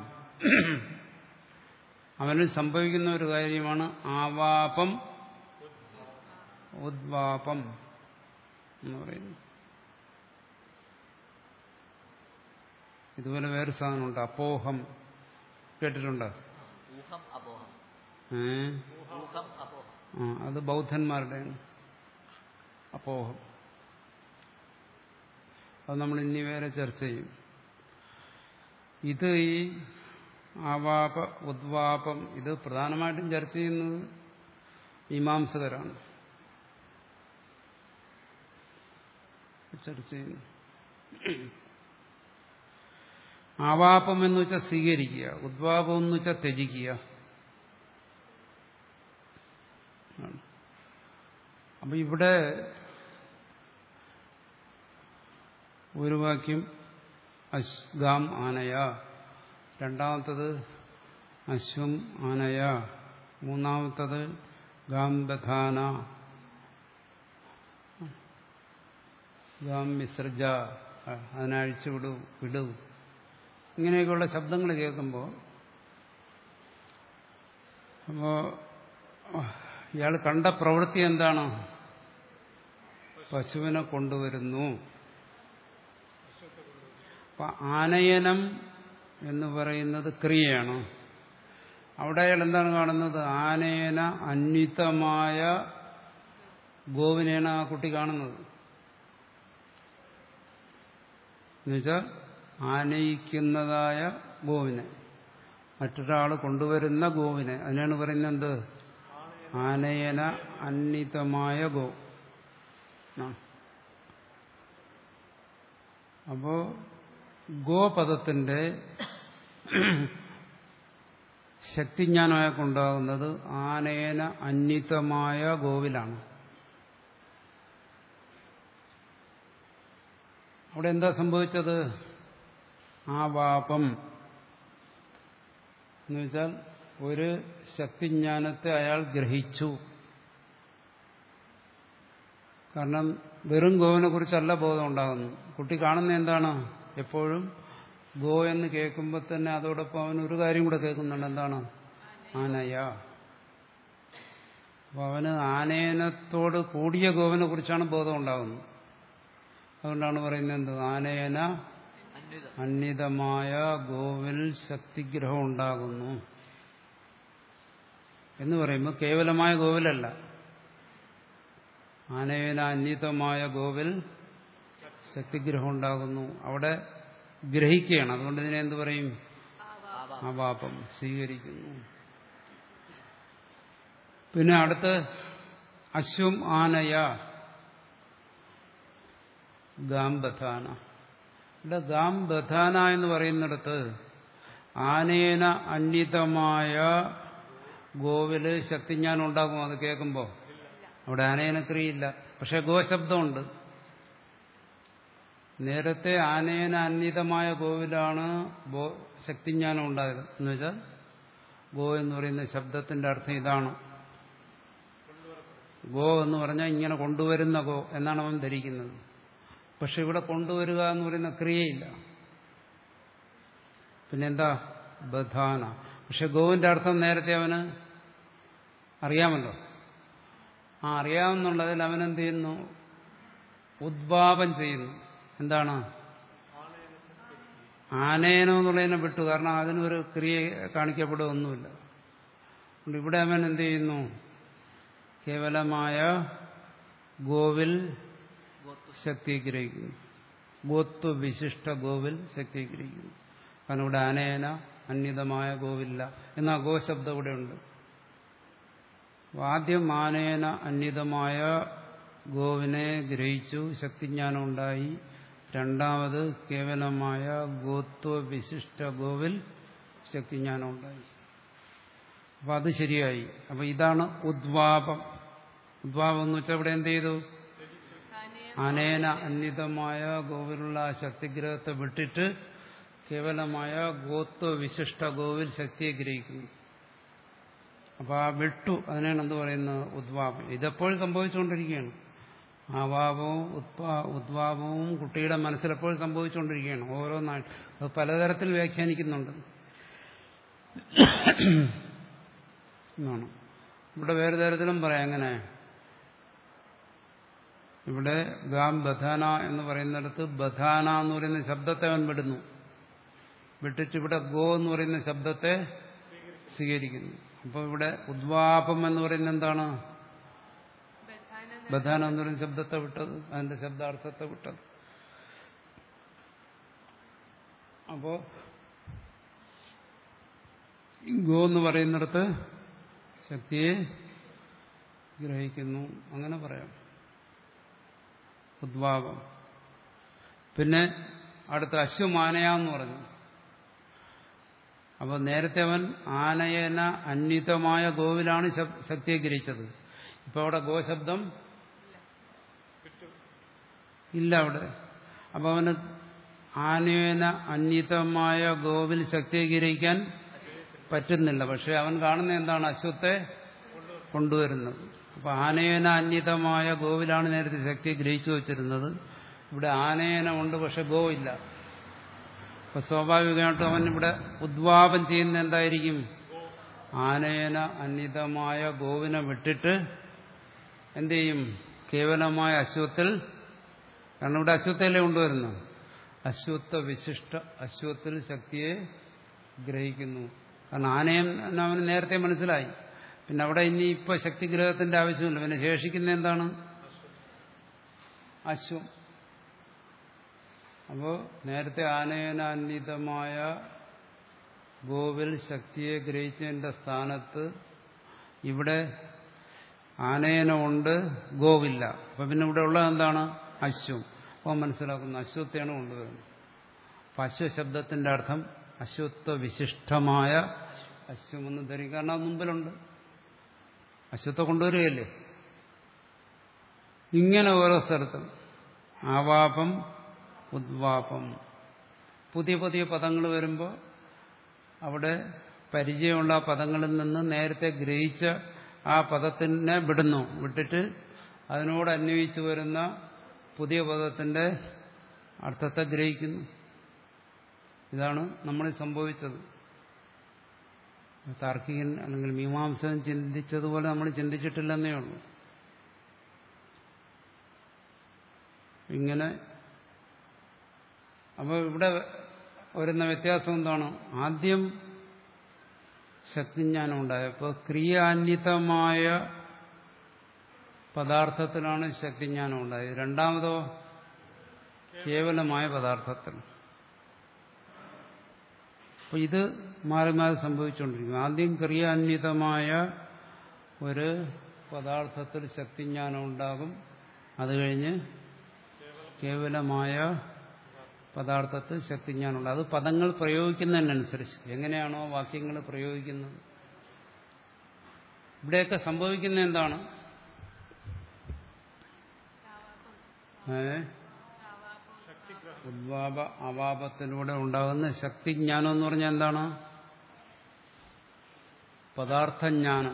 അവനിൽ സംഭവിക്കുന്ന ഒരു കാര്യമാണ് ആവാപം ഉദ്വാപം എന്ന് പറയുന്നു. ഇതുപോലെ വേറെ സാധനമുണ്ട്, അപോഹം. കേട്ടിട്ടുണ്ടോ? ഏ ആ അത് ബൗദ്ധന്മാരുടെയാണ് അപോഹം. അത് നമ്മൾ ഇനി വേറെ ചർച്ച ചെയ്യും. ഇത് ഈ ആവാപ ഉദ്വാപം ഇത് പ്രധാനമായിട്ടും ചർച്ച ചെയ്യുന്നത് മീമാംസകരാണ് ചർച്ച ചെയ്യുന്നത്. ആവാപം എന്ന് വെച്ചാൽ സ്വീകരിക്കുക, ഉദ്വാപം എന്ന് വെച്ചാൽ ത്യജിക്കുക. അപ്പൊ ഇവിടെ ഒരു വാക്യം അശ്ഗാം ആനയ, രണ്ടാമത്തത് അശ്വം ആനയ, മൂന്നാമത്തത് ഗാം ദധാന, ഗാം വിസർജ, അതിനഴിച്ചു വിടൂ വിടൂ. ഇങ്ങനെയൊക്കെയുള്ള ശബ്ദങ്ങൾ കേൾക്കുമ്പോൾ അപ്പോ ഇയാൾ കണ്ട പ്രവൃത്തി എന്താണ്? പശുവിനെ കൊണ്ടുവരുന്നു. അപ്പൊ ആനയനം എന്ന് പറയുന്നത് ക്രിയയാണ്. അവിടെ അയാൾ എന്താണ് കാണുന്നത്? ആനയന അന്വിതമായ ഗോവിനെയാണ് ആ കുട്ടി കാണുന്നത്. എന്നുവെച്ചാൽ ആനയിക്കുന്നതായ ഗോവിനെ, മറ്റൊരാൾ കൊണ്ടുവരുന്ന ഗോവിനെ, അതിനാണ് പറയുന്നത് എന്ത്? ആനയന അന്വിതമായ ഗോ. അപ്പോ ഗോപദത്തിന്റെ ശക്തിജ്ഞാനമായൊണ്ടാകുന്നത് ആനയന അന്വിതമായ ഗോവിലാണ്. അവിടെ എന്താ സംഭവിച്ചത്? ആവാപം എന്ന് വെച്ചാൽ ഒരു ശക്തിജ്ഞാനത്തെ അയാൾ ഗ്രഹിച്ചു. കാരണം വെറും ഗോവിനെ കുറിച്ചല്ല ബോധം ഉണ്ടാകുന്നു. കുട്ടി കാണുന്ന എന്താണ്? എപ്പോഴും ഗോ എന്ന് കേൾക്കുമ്പോൾ തന്നെ അതോടൊപ്പം അവൻ ഒരു കാര്യം കൂടെ കേൾക്കുന്നുണ്ട്. എന്താണ്? ആനയ. അപ്പൊ അവന് ആനയനത്തോട് കൂടിയ ഗോവിനെ കുറിച്ചാണ് ബോധം ഉണ്ടാകുന്നത്. അതുകൊണ്ടാണ് പറയുന്നത് എന്ത്? ആനയന അന്വിതമായ ഗോവിൽ ശക്തിഗ്രഹം ഉണ്ടാകുന്നു എന്ന് പറയുമ്പോൾ കേവലമായ ഗോവിലല്ല, ആനയന അന്വിതമായ ഗോവിൽ ശക്തിഗ്രഹം ഉണ്ടാകുന്നു. അവിടെ ഗ്രഹിക്കുകയാണ്. അതുകൊണ്ട് ഇതിനെ എന്ത് പറയും? ആവാപം സ്വീകരിക്കുന്നു. പിന്നെ അടുത്ത് അശ്വം ആനയ ഗാംബധാന. ഇവിടെ ഗാംബധാന എന്ന് പറയുന്നിടത്ത് ആനേന അന്വിതമായ ഗോവില് ശക്തിജ്ഞാനം ഉണ്ടാകും. അത് കേൾക്കുമ്പോൾ അവിടെ ആനയനക്രിയയില്ല, പക്ഷെ ഗോശബ്ദമുണ്ട്. നേരത്തെ ആനേന അന്വിതമായ ഗോവിലാണ് ശക്തിജ്ഞാനം ഉണ്ടായത്. എന്ന് വെച്ചാൽ ഗോ എന്ന് പറയുന്ന ശബ്ദത്തിന്റെ അർത്ഥം ഇതാണ്. ഗോ എന്ന് പറഞ്ഞാൽ ഇങ്ങനെ കൊണ്ടുവരുന്ന ഗോ എന്നാണ് അവൻ ധരിക്കുന്നത്. പക്ഷെ ഇവിടെ കൊണ്ടുവരിക എന്ന് പറയുന്ന ക്രിയയില്ല. പിന്നെന്താ? ബധാന. പക്ഷെ ഗോവിന്റെ അർത്ഥം നേരത്തെ അവന് അറിയാമല്ലോ. ആ അറിയാമെന്നുള്ളതിൽ അവനെന്ത് ചെയ്യുന്നു? ഉദ്ഭാവം ചെയ്യുന്നു. എന്താണ്? ആനയനം എന്നുള്ളതിനെ വിട്ടു. കാരണം അതിനൊരു ക്രിയ കാണിക്കപ്പെടുകയൊന്നുമില്ല. ഇവിടെ അവൻ എന്ത് ചെയ്യുന്നു? കേവലമായ ഗോവിൽ ശക്തി ഗ്രഹിക്കുന്നു. ഗോത്വ വിശിഷ്ട ഗോവിൽ ശക്തി ഗ്രഹിക്കുന്നു. കാരണം ഇവിടെ ആനയന അന്വിതമായ ഗോവില്ല എന്ന ഗോശബ്ദം ഇവിടെ ഉണ്ട്. ആദ്യം ആനയന അന്വിതമായ ഗോവിനെ ഗ്രഹിച്ചു, ശക്തിജ്ഞാനം ഉണ്ടായി. രണ്ടാമത് കേവലമായ ഗോത്വ വിശിഷ്ട ഗോവിൽ ശക്തിജ്ഞാനം ഉണ്ടായി. അപ്പൊ അത് ശരിയായി. അപ്പൊ ഇതാണ് ഉദ്വാപം. ഉദ്വാപം എന്ന് വെച്ചാൽ ഇവിടെ എന്ത് ചെയ്തു? ആനേന അന്വിതമായ ഗോവിലുള്ള ആ ശക്തിഗ്രഹത്തെ വിട്ടിട്ട് കേവലമായ ഗോത്വ വിശിഷ്ട ഗോവിൽ ശക്തിയെ ഗ്രഹിക്കുന്നു. അപ്പൊ ആ വിട്ടു, അതിനാണ് എന്ത് പറയുന്നത്? ഉദ്വാപം. ഇതെപ്പോഴും സംഭവിച്ചുകൊണ്ടിരിക്കുകയാണ്. ആവാപവും ഉദ്വാപവും കുട്ടിയുടെ മനസ്സിലെപ്പോഴും സംഭവിച്ചുകൊണ്ടിരിക്കുകയാണ്. ഓരോന്നായിട്ട് അത് പലതരത്തിൽ വ്യാഖ്യാനിക്കുന്നുണ്ട് എന്നാണ്. ഇവിടെ വേറെ തരത്തിലും പറയാം. എങ്ങനെ? ഇവിടെ ഗാം ബധാന എന്ന് പറയുന്നിടത്ത് ബധാന എന്ന് പറയുന്ന ശബ്ദത്തെ അവൻ വിടുന്നു. വിട്ടിട്ട് ഇവിടെ ഗോ എന്ന് പറയുന്ന ശബ്ദത്തെ സ്വീകരിക്കുന്നു. അപ്പോൾ ഇവിടെ ഉദ്വാപം എന്ന് പറയുന്നത് എന്താണ്? ബധാന എന്ന് പറയുന്ന ശബ്ദത്തെ വിട്ടത്, അതിന്റെ ശബ്ദാർത്ഥത്തെ വിട്ടത്. അപ്പോ ഗോ എന്ന് പറയുന്നിടത്ത് ശക്തിയെ ഗ്രഹിക്കുന്നു, അങ്ങനെ പറയാം. ഉദ്വാപം. പിന്നെ അടുത്ത അശ്വമാനയ എന്ന് പറഞ്ഞു. അപ്പോൾ നേരത്തെ അവൻ ആനയന അന്വിതമായ ഗോവിലാണ് ശക്തിയെ ഗ്രഹിച്ചത്. ഇപ്പൊ അവിടെ ഗോശബ്ദം ഇല്ല അവിടെ. അപ്പൊ അവന് ആനയന അന്വിതമായ ഗോവിൽ ശക്തിയെ ഗ്രഹിക്കാൻ പറ്റുന്നില്ല. പക്ഷെ അവൻ കാണുന്ന എന്താണ്? അശ്വത്തെ കൊണ്ടുവരുന്നത്. അപ്പൊ ആനയന അന്വിതമായ ഗോവിലാണ് നേരത്തെ ശക്തിയെ ഗ്രഹിച്ചു വച്ചിരുന്നത്. ഇവിടെ ആനയനമുണ്ട്, പക്ഷെ ഗോ ഇല്ല. അപ്പൊ സ്വാഭാവികമായിട്ടും അവൻ ഇവിടെ ഉദ്വാപം ചെയ്യുന്ന എന്തായിരിക്കും? ആനയന അന്വിതമായ ഗോവിനെ വിട്ടിട്ട് എന്ത് ചെയ്യും? കേവലമായ അശ്വത്തിൽ, കാരണം ഇവിടെ അശ്വത്തല്ലേ കൊണ്ടുവരുന്നു, അശ്വത്വ വിശിഷ്ട അശ്വത്തിൽ ശക്തിയെ ഗ്രഹിക്കുന്നു. കാരണം ആനയനം അവന് നേരത്തെ മനസ്സിലായി. പിന്നെ അവിടെ ഇനി ഇപ്പൊ ശക്തിഗ്രഹത്തിന്റെ ആവശ്യമില്ല. പിന്നെ ശേഷിക്കുന്ന എന്താണ്? അശ്വം. അപ്പോ നേരത്തെ ആനയനാന്വിതമായ ഗോവിൽ ശക്തിയെ ഗ്രഹിച്ചതിന്റെ സ്ഥാനത്ത് ഇവിടെ ആനയനമുണ്ട്, ഗോവില്ല. അപ്പൊ പിന്നെ ഇവിടെ ഉള്ളത് എന്താണ്? അശ്വം. അപ്പോൾ മനസ്സിലാക്കുന്നു അശ്വത്തെയാണ് കൊണ്ടുവരുന്നത്. അപ്പൊ അശ്വശബ്ദത്തിന്റെ അർത്ഥം അശ്വത്വ വിശിഷ്ടമായ അശ്വമെന്ന് ധരിക്കും. കാരണം അത് മുമ്പിലുണ്ട്, അശ്വത്തെ കൊണ്ടുവരികയല്ലേ. ഇങ്ങനെ ഓരോ സ്ഥലത്തും ആവാപം ഉദ്വാപം പുതിയ പുതിയ പദങ്ങൾ വരുമ്പോൾ അവിടെ പരിചയമുള്ള പദങ്ങളിൽ നിന്ന് നേരത്തെ ഗ്രഹിച്ച ആ പദത്തിനെ വിടുന്നു. വിട്ടിട്ട് അതിനോട് അന്വയിച്ചു വരുന്ന പുതിയ പദത്തിന്റെ അർത്ഥത്തെ ഗ്രഹിക്കുന്നു. ഇതാണ് നമ്മൾ സംഭവിച്ചത്. താർക്കികൻ അല്ലെങ്കിൽ മീമാംസകൻ ചിന്തിച്ചതുപോലെ നമ്മൾ ചിന്തിച്ചിട്ടില്ലെന്നേ ഉള്ളൂ. ഇങ്ങനെ അപ്പോൾ ഇവിടെ വരുന്ന വ്യത്യാസം എന്താണ്? ആദ്യം ശക്തിജ്ഞാനം ഉണ്ടായപ്പോൾ ക്രിയാന്വിതമായ പദാർത്ഥത്തിലാണ് ശക്തിജ്ഞാനം ഉണ്ടായത്. രണ്ടാമതോ കേവലമായ പദാർത്ഥത്തിൽ. അപ്പോൾ ഇത് മാറി മാറി സംഭവിച്ചുകൊണ്ടിരിക്കും. ആദ്യം ക്രിയാന്വിതമായ ഒരു പദാർത്ഥത്തിൽ ശക്തിജ്ഞാനം ഉണ്ടാകും. അത് കഴിഞ്ഞ് കേവലമായ പദാർത്ഥത്തിൽ ശക്തിജ്ഞാനം ഉണ്ട്. അത് പദങ്ങൾ പ്രയോഗിക്കുന്നതിനനുസരിച്ച് എങ്ങനെയാണോ വാക്യങ്ങൾ പ്രയോഗിക്കുന്നത്. ഇവിടെയൊക്കെ സംഭവിക്കുന്ന എന്താണ്? ഏ ഉദ്വാപ അവാപത്തിലൂടെ ഉണ്ടാകുന്ന ശക്തിജ്ഞാനം എന്ന് പറഞ്ഞാൽ എന്താണ്? പദാർത്ഥജ്ഞാനം.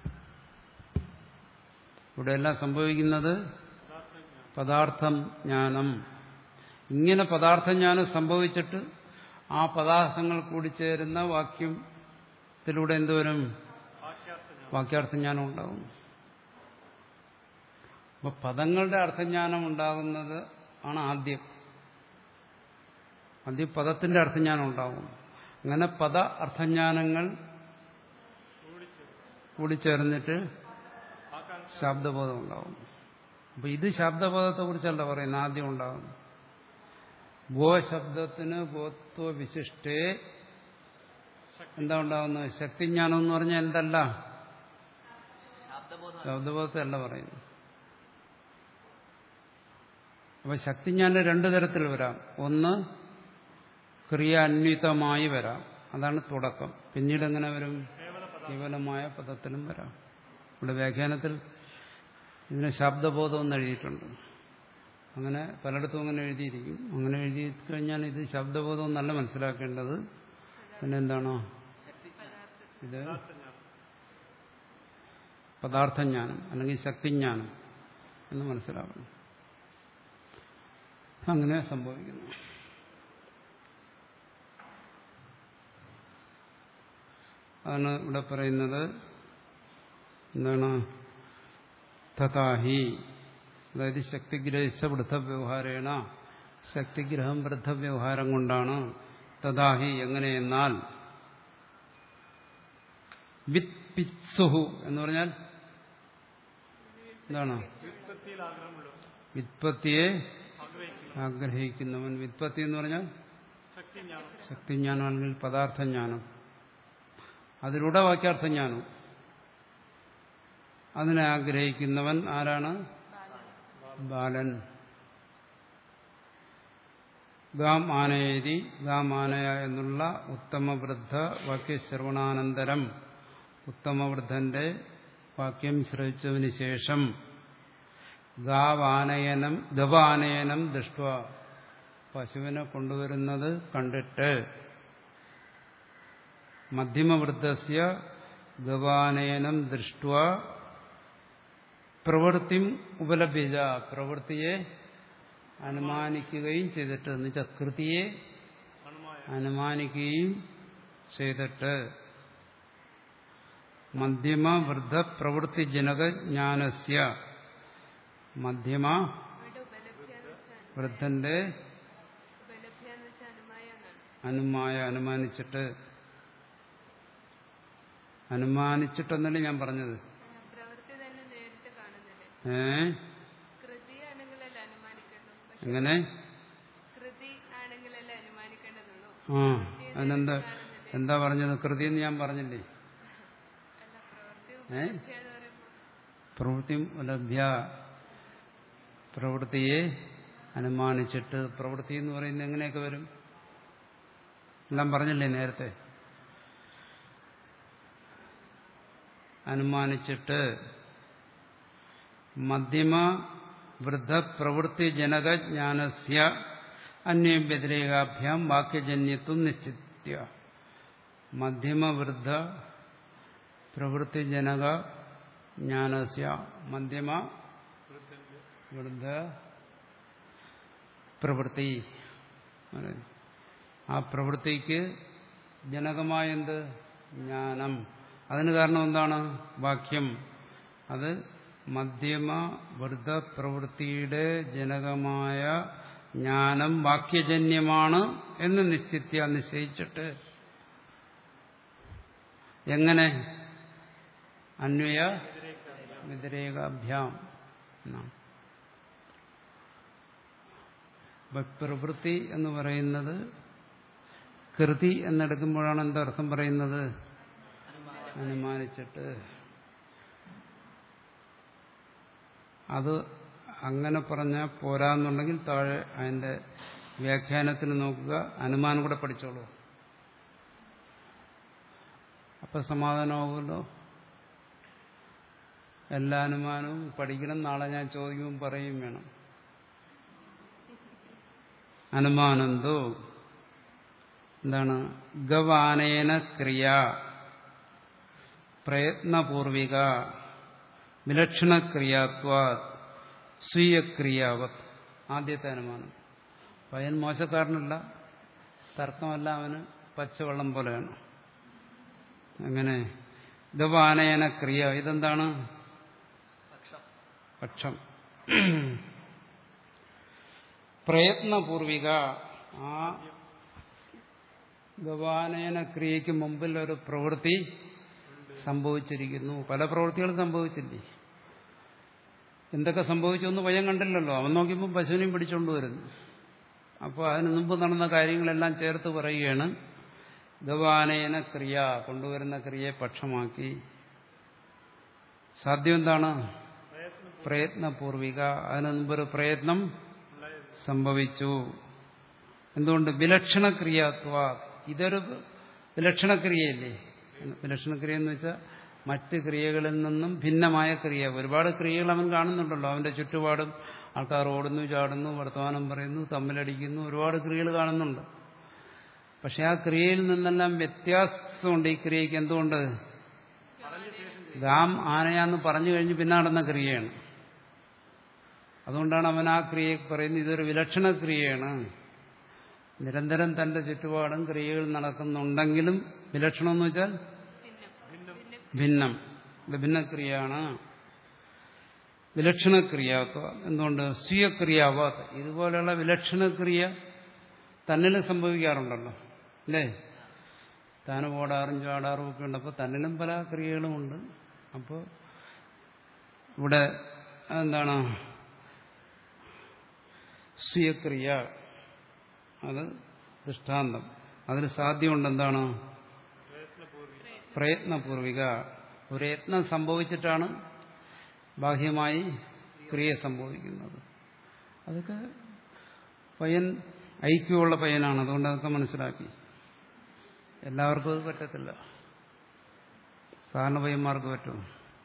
ഇവിടെയെല്ലാം സംഭവിക്കുന്നത് പദാർത്ഥം ജ്ഞാനം. ഇങ്ങനെ പദാർത്ഥജ്ഞാനം സംഭവിച്ചിട്ട് ആ പദാർത്ഥങ്ങൾ കൂടി ചേരുന്ന വാക്യത്തിലൂടെ എന്തുവരും? വാക്യാർത്ഥജ്ഞാനം ഉണ്ടാകും. അപ്പൊ പദങ്ങളുടെ അർത്ഥജ്ഞാനം ഉണ്ടാകുന്നത് ആണ് ആദ്യം. ആദ്യം പദത്തിന്റെ അർത്ഥജ്ഞാനം ഉണ്ടാകും. അങ്ങനെ പദ അർത്ഥജ്ഞാനങ്ങൾ കൂടിച്ചേർന്നിട്ട് ശബ്ദബോധം ഉണ്ടാകും. അപ്പൊ ഇത് ശബ്ദബോധത്തെ കുറിച്ചല്ല പറയുന്നത്. ആദ്യം ഉണ്ടാകും ഭോ ശബ്ദത്തിന് ഭോത്വ വിശിഷ്ടേ എന്താ ഉണ്ടാകുന്നത്? ശക്തിജ്ഞാനം എന്ന് പറഞ്ഞാൽ എന്തല്ല? ശബ്ദബോധത്തെ അല്ല പറയുന്നു. അപ്പൊ ശക്തിജ്ഞാനം രണ്ടു തരത്തിൽ വരാം. ഒന്ന് ക്രിയാന്വിതമായി വരാം, അതാണ് തുടക്കം. പിന്നീട് എങ്ങനെ വരും? കേവലമായ പദത്തിലും വരാം. ഇവിടെ വ്യാഖ്യാനത്തിൽ ഇതിന് ശബ്ദബോധം എന്ന് എഴുതിയിട്ടുണ്ട്. അങ്ങനെ പലയിടത്തും അങ്ങനെ എഴുതിയിരിക്കും. അങ്ങനെ എഴുതി കഴിഞ്ഞാൽ ഇത് ശബ്ദബോധം എന്നല്ല മനസ്സിലാക്കേണ്ടത്. പിന്നെന്താണോ ഇത്? പദാർത്ഥജ്ഞാനം അല്ലെങ്കിൽ ശക്തിജ്ഞാനം എന്ന് മനസ്സിലാക്കണം. അങ്ങനെ സംഭവിക്കുന്നു. അതാണ് ഇവിടെ പറയുന്നത്. എന്താണ്? തഥാഹി, അതായത് ശക്തിഗ്രഹിച്ച വൃദ്ധവ്യവഹാരേണ, ശക്തിഗ്രഹം വൃദ്ധവ്യവഹാരം കൊണ്ടാണ്. തഥാഹി എങ്ങനെയെന്നാൽ വിത് പിത്സുഹു എന്ന് പറഞ്ഞാൽ എന്താണ്? വിത്പത്തിയെ ആഗ്രഹിക്കുന്നവൻ. വിത്പത്തി എന്ന് പറഞ്ഞാൽ ശക്തിജ്ഞാനം അല്ലെങ്കിൽ പദാർത്ഥജ്ഞാനം. അതിലൂടെ വാക്യാർത്ഥജ്ഞാനം. അതിനെ ആഗ്രഹിക്കുന്നവൻ ആരാണ്? ബാലൻ. ഗാം ആനയേതി, ഗാം ആനയ എന്നുള്ള ഉത്തമവൃദ്ധ വാക്യശ്രവണാനന്തരം, ഉത്തമവൃദ്ധന്റെ വാക്യം ശ്രവിച്ചതിന് ശേഷം ഗാവാനയനം ഗവാനയനം ദൃഷ്ട, പശുവിനെ കൊണ്ടുവരുന്നത് കണ്ടിട്ട്, മധ്യമവൃദ്ധസ്യ ഗവാനയനം ദൃഷ്ട പ്രവൃത്തി ഉപലഭ്യത, പ്രവൃത്തിയെ അനുമാനിക്കുകയും ചെയ്തിട്ട്, എന്ന് വെച്ചാൽ കൃതിയെ അനുമാനിക്കുകയും ചെയ്തിട്ട്, മധ്യമ വൃദ്ധ പ്രവൃത്തി ജനക ജ്ഞാനസ്യ, മധ്യമ വൃദ്ധന്റെ അനുമായ അനുമാനിച്ചിട്ട്, അനുമാനിച്ചിട്ടെന്നല്ലേ ഞാൻ പറഞ്ഞത്. ഏ എങ്ങനെ? ആ അതിനെന്താ എന്താ പറഞ്ഞത്? കൃതി എന്ന് ഞാൻ പറഞ്ഞില്ലേ? ഏ പ്രവൃത്തി ലഭ്യ, പ്രവൃത്തിയെ അനുമാനിച്ചിട്ട്. പ്രവൃത്തി എന്ന് പറയുന്നത് എങ്ങനെയൊക്കെ വരും? എല്ലാം പറഞ്ഞില്ലേ നേരത്തെ? അനുമാനിച്ചിട്ട് മധ്യമ വൃദ്ധ പ്രവൃത്തി ജനക ജ്ഞാനസ്യ അന്യം വ്യതിരേകാഭ്യാം വാക്യജന്യത്വം നിശ്ചിത്യ. മധ്യമ വൃദ്ധ പ്രവൃത്തി ജനക ജ്ഞാനസ്യ, മധ്യമ ഇവിടുത്തെ പ്രവൃത്തി. ആ പ്രവൃത്തിക്ക് ജനകമായ എന്ത്? ജ്ഞാനം. അതിന് കാരണം എന്താണ്? വാക്യം. അത് മധ്യമ വൃദ്ധ പ്രവൃത്തിയുടെ ജനകമായ ജ്ഞാനം വാക്യജന്യമാണ് എന്ന് നിശ്ചിത്യ നിശ്ചയിച്ചിട്ട് എങ്ങനെ? അന്വയ വ്യതിരേകാഭ്യാം എന്നാണ്. പ്രവൃത്തി എന്ന് പറയുന്നത് കൃതി എന്നെടുക്കുമ്പോഴാണ് എന്തർത്ഥം പറയുന്നത്? അനുമാനിച്ചിട്ട്. അത് അങ്ങനെ പറഞ്ഞാൽ പോരാന്നുണ്ടെങ്കിൽ താഴെ അതിന്റെ വ്യാഖ്യാനത്തിന് നോക്കുക, അനുമാനം കൂടെ പഠിച്ചോളൂ. അപ്പൊ സമാധാനമാകുമല്ലോ. എല്ലാ അനുമാനവും പഠിക്കണം. നാളെ ഞാൻ ചോദിക്കും പറയും വേണം. അനുമാനന്തോ എന്താണ്? ഗവാനേന ക്രിയ പ്രയത്നപൂർവിക വിലക്ഷണക്രിയാത്വാ സ്വീയക്രിയാവത്. ആദ്യത്തെ അനുമാനം. പയ്യൻ മോശക്കാരനല്ല, തർക്കമല്ല, അവന് പച്ചവെള്ളം പോലെയാണ്. അങ്ങനെ ഗവാനേന ക്രിയ, ഇതെന്താണ്? പക്ഷം. പ്രയത്നപൂർവിക, ആ ഗവാനേന ക്രിയയ്ക്ക് മുമ്പിൽ ഒരു പ്രവൃത്തി സംഭവിച്ചിരിക്കുന്നു. പല പ്രവൃത്തികളും സംഭവിച്ചില്ലേ? എന്തൊക്കെ സംഭവിച്ചൊന്നും പയ്യൻ കണ്ടില്ലല്ലോ. അവൻ നോക്കിയപ്പോൾ പശുവിനെയും പിടിച്ചുകൊണ്ട് വരുന്നു. അപ്പോൾ അതിന് മുമ്പ് നടന്ന കാര്യങ്ങളെല്ലാം ചേർത്ത് പറയുകയാണ്. ഗവാനേന ക്രിയ, കൊണ്ടുവരുന്ന ക്രിയയെ പക്ഷമാക്കി. സാധ്യം എന്താണ്? പ്രയത്നപൂർവിക, അതിന് മുമ്പൊരു പ്രയത്നം സംഭവിച്ചു. എന്തുകൊണ്ട്? വിലക്ഷണക്രിയാത്വ, ഇതൊരു വിലക്ഷണക്രിയയല്ലേ. വിലക്ഷണക്രിയ എന്ന് വെച്ചാൽ മറ്റ് ക്രിയകളിൽ നിന്നും ഭിന്നമായ ക്രിയ. ഒരുപാട് ക്രിയകൾ അവൻ കാണുന്നുണ്ടല്ലോ. അവന്റെ ചുറ്റുപാടും ആൾക്കാർ ഓടുന്നു, ചാടുന്നു, വർത്തമാനം പറയുന്നു, തമ്മിലടിക്കുന്നു, ഒരുപാട് ക്രിയകൾ കാണുന്നുണ്ട്. പക്ഷെ ആ ക്രിയയിൽ നിന്നെല്ലാം വ്യത്യാസമുണ്ട് ഈ ക്രിയയ്ക്ക്. എന്തുകൊണ്ട്? രാം ആനയാന്ന് പറഞ്ഞു കഴിഞ്ഞ് പിന്നെ നടന്ന ക്രിയയാണ്. അതുകൊണ്ടാണ് അവൻ ആ ക്രിയയെ പറയുന്നത് ഇതൊരു വിലക്ഷണ ക്രിയയാണ്. നിരന്തരം തന്റെ ചുറ്റുപാടും ക്രിയകൾ നടക്കുന്നുണ്ടെങ്കിലും വിലക്ഷണം എന്ന് വെച്ചാൽ ഭിന്നം. ഇത് ഭിന്നക്രിയയാണ്. വിലക്ഷണക്രിയാത്വ. എന്തുകൊണ്ട്? സ്വീയക്രിയാവാത്ത. ഇതുപോലെയുള്ള വിലക്ഷണക്രിയ തന്നിലും സംഭവിക്കാറുണ്ടല്ലോ അല്ലേ? താനും ഓടാറും ചാടാറും ഒക്കെ ഉണ്ട്. അപ്പോൾ തന്നിലും പല ക്രിയകളുമുണ്ട്. അപ്പോൾ ഇവിടെ എന്താണ്? സ്വീയക്രിയ, അത് ദൃഷ്ടാന്തം. അതിന് സാധ്യമുണ്ട്. എന്താണ്? പ്രയത്നപൂർവിക. ഒരു യത്നം സംഭവിച്ചിട്ടാണ് ബാഹ്യമായി ക്രിയ സംഭവിക്കുന്നത്. അതൊക്കെ പയ്യൻ ഐക്യമുള്ള പയ്യനാണ്. അതുകൊണ്ട് അതൊക്കെ മനസ്സിലാക്കി. എല്ലാവർക്കും അത് പറ്റത്തില്ല. സാധാരണ പയ്യന്മാർക്ക് പറ്റും.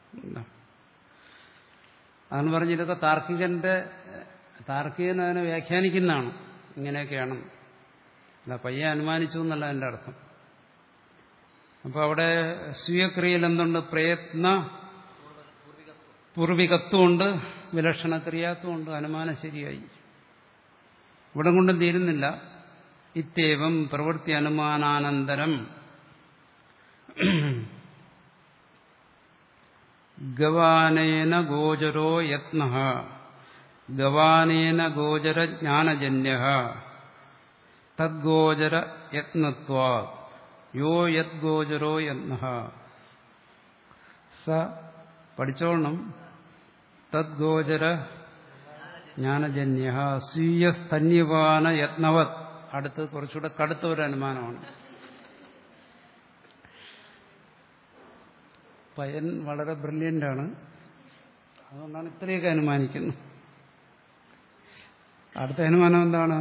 അതെന്ന് പറഞ്ഞ് ഇതൊക്കെ താർക്കികന്റെ താർക്കികൻ അതിനെ വ്യാഖ്യാനിക്കുന്നതാണ്. ഇങ്ങനെയൊക്കെയാണ്. അല്ല പയ്യെ അനുമാനിച്ചു എന്നല്ല എൻ്റെ അർത്ഥം. അപ്പൊ അവിടെ സ്വീയക്രിയയിൽ എന്തുണ്ട്? പ്രയത്ന പൂർവികത്വമുണ്ട്, വിലക്ഷണക്രിയാത്വമുണ്ട്. അനുമാനം ശരിയായി. ഇവിടെ കൊണ്ടും തീരുന്നില്ല. ഇത്യവം പ്രവൃത്തി അനുമാനാനന്തരം ഗവാനേന ഗോചരോ യത്നഃ ഗവാനേന ഗോചര ജ്ഞാനജന്യഃ തദ്ഗോചര യത്നത്വാത് യോ യദ്ഗോചരോ യത്നഃ സ പഠിച്ചോളണം. തദ്ഗോചര ജ്ഞാനജന്യഃ സ്വീയ സ്തന്യപാന യത്നവത്. അടുത്ത് കുറച്ചുകൂടെ കടുത്ത ഒരു അനുമാനമാണ്. പയ്യൻ വളരെ ബ്രില്യൻ്റ് ആണ്. അതുകൊണ്ടാണ് ഇത്രയൊക്കെ അനുമാനിക്കുന്നത്. അടുത്ത അനുമാനം എന്താണ്?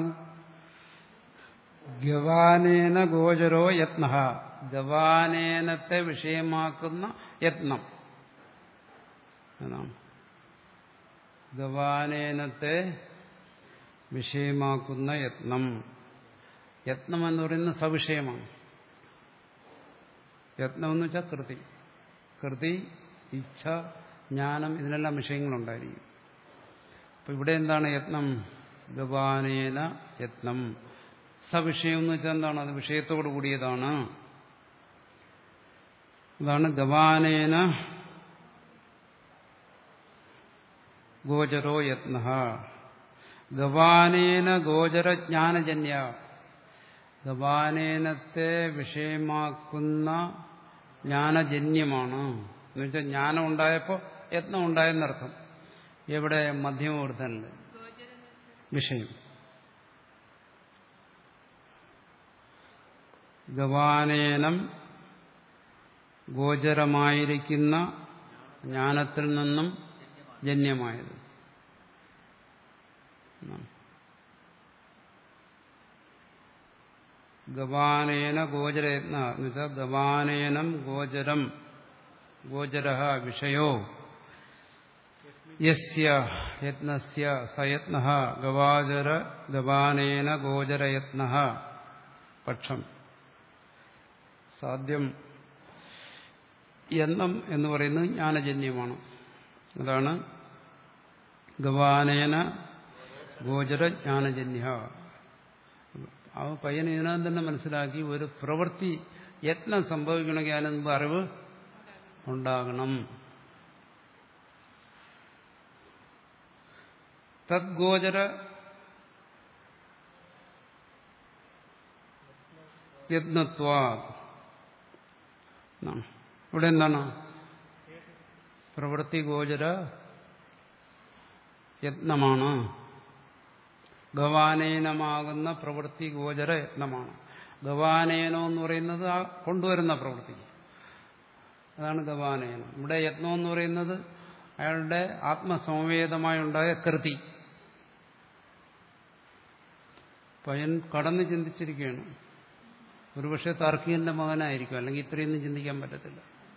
ഗവാനേന ഗോചരോ യത്നഃ. ഗവാനേനത്തെ വിഷയമാക്കുന്ന യത്നം എന്നാണ്. ഗവാനേനത്തെ വിഷയമാക്കുന്ന യത്നം. യത്നം എന്ന് പറയുന്നത് സവിഷയമാണ്. യത്നം എന്ന് വെച്ചാൽ കൃതി. കൃതി, ഇച്ഛ, ജ്ഞാനം, ഇതിനെല്ലാം വിഷയങ്ങളുണ്ടായിരിക്കും. അപ്പൊ ഇവിടെ എന്താണ് യത്നം? ഗവാനേന യത്നം. സവിഷയം എന്ന് വെച്ചാൽ എന്താണ്? അത് വിഷയത്തോടു കൂടിയതാണ്. അതാണ് ഗവാനേന ഗോചരോ യത്ന. ഗവാനേന ഗോചരജ്ഞാനജന്യ. ഗവാനേനത്തെ വിഷയമാക്കുന്ന ജ്ഞാനജന്യമാണ്. എന്നുവെച്ചാൽ ജ്ഞാനം ഉണ്ടായപ്പോൾ യത്നം ഉണ്ടായെന്നർത്ഥം. എവിടെ? മധ്യമവൃദ്ധനിൽ വിഷയം. ഗവാനേനം ഗോചരമായിരിക്കുന്ന ജ്ഞാനത്തിൽ നിന്നും ജന്യമായത്. ഗവാനേന ഗോചരയത്ന എന്ന് വെച്ചാൽ ഗവാനേനം ഗോചരം ഗോചര വിഷയോ യസ്യ യത്നസ്യ സയത്ന ഗവാചര ഗവാനേന ഗോചരയത്ന. പക്ഷം സാധ്യം യത്നം എന്ന് പറയുന്നത് ജ്ഞാനജന്യമാണ്. അതാണ് ഗവാനേന ഗോചര ജ്ഞാനജന്യ. ആ പയ്യൻ ഇതിനകം തന്നെ മനസ്സിലാക്കി ഒരു പ്രവൃത്തി യത്നം സംഭവിക്കണമെങ്കിൽ അതിന് മുമ്പ് അറിവ് ഉണ്ടാകണം. തദ്ഗോചര യത്നത്വാ. ഇവിടെ എന്താണ്? പ്രവൃത്തി ഗോചര യത്നമാണ്. ഗവാനേനമാകുന്ന പ്രവൃത്തി ഗോചര യത്നമാണ്. ഗവാനേനം എന്ന് പറയുന്നത് ആ കൊണ്ടുവരുന്ന പ്രവൃത്തി, അതാണ് ഗവാനേനം. ഇവിടെ യത്നം എന്ന് പറയുന്നത് അയാളുടെ ആത്മസംവേദമായുണ്ടായ കൃതി. പയ്യൻ കടന്ന് ചിന്തിച്ചിരിക്കുകയാണ്. ഒരുപക്ഷെ താർക്കികന്റെ മകനായിരിക്കും, അല്ലെങ്കിൽ ഇത്രയൊന്നും ചിന്തിക്കാൻ പറ്റത്തില്ല.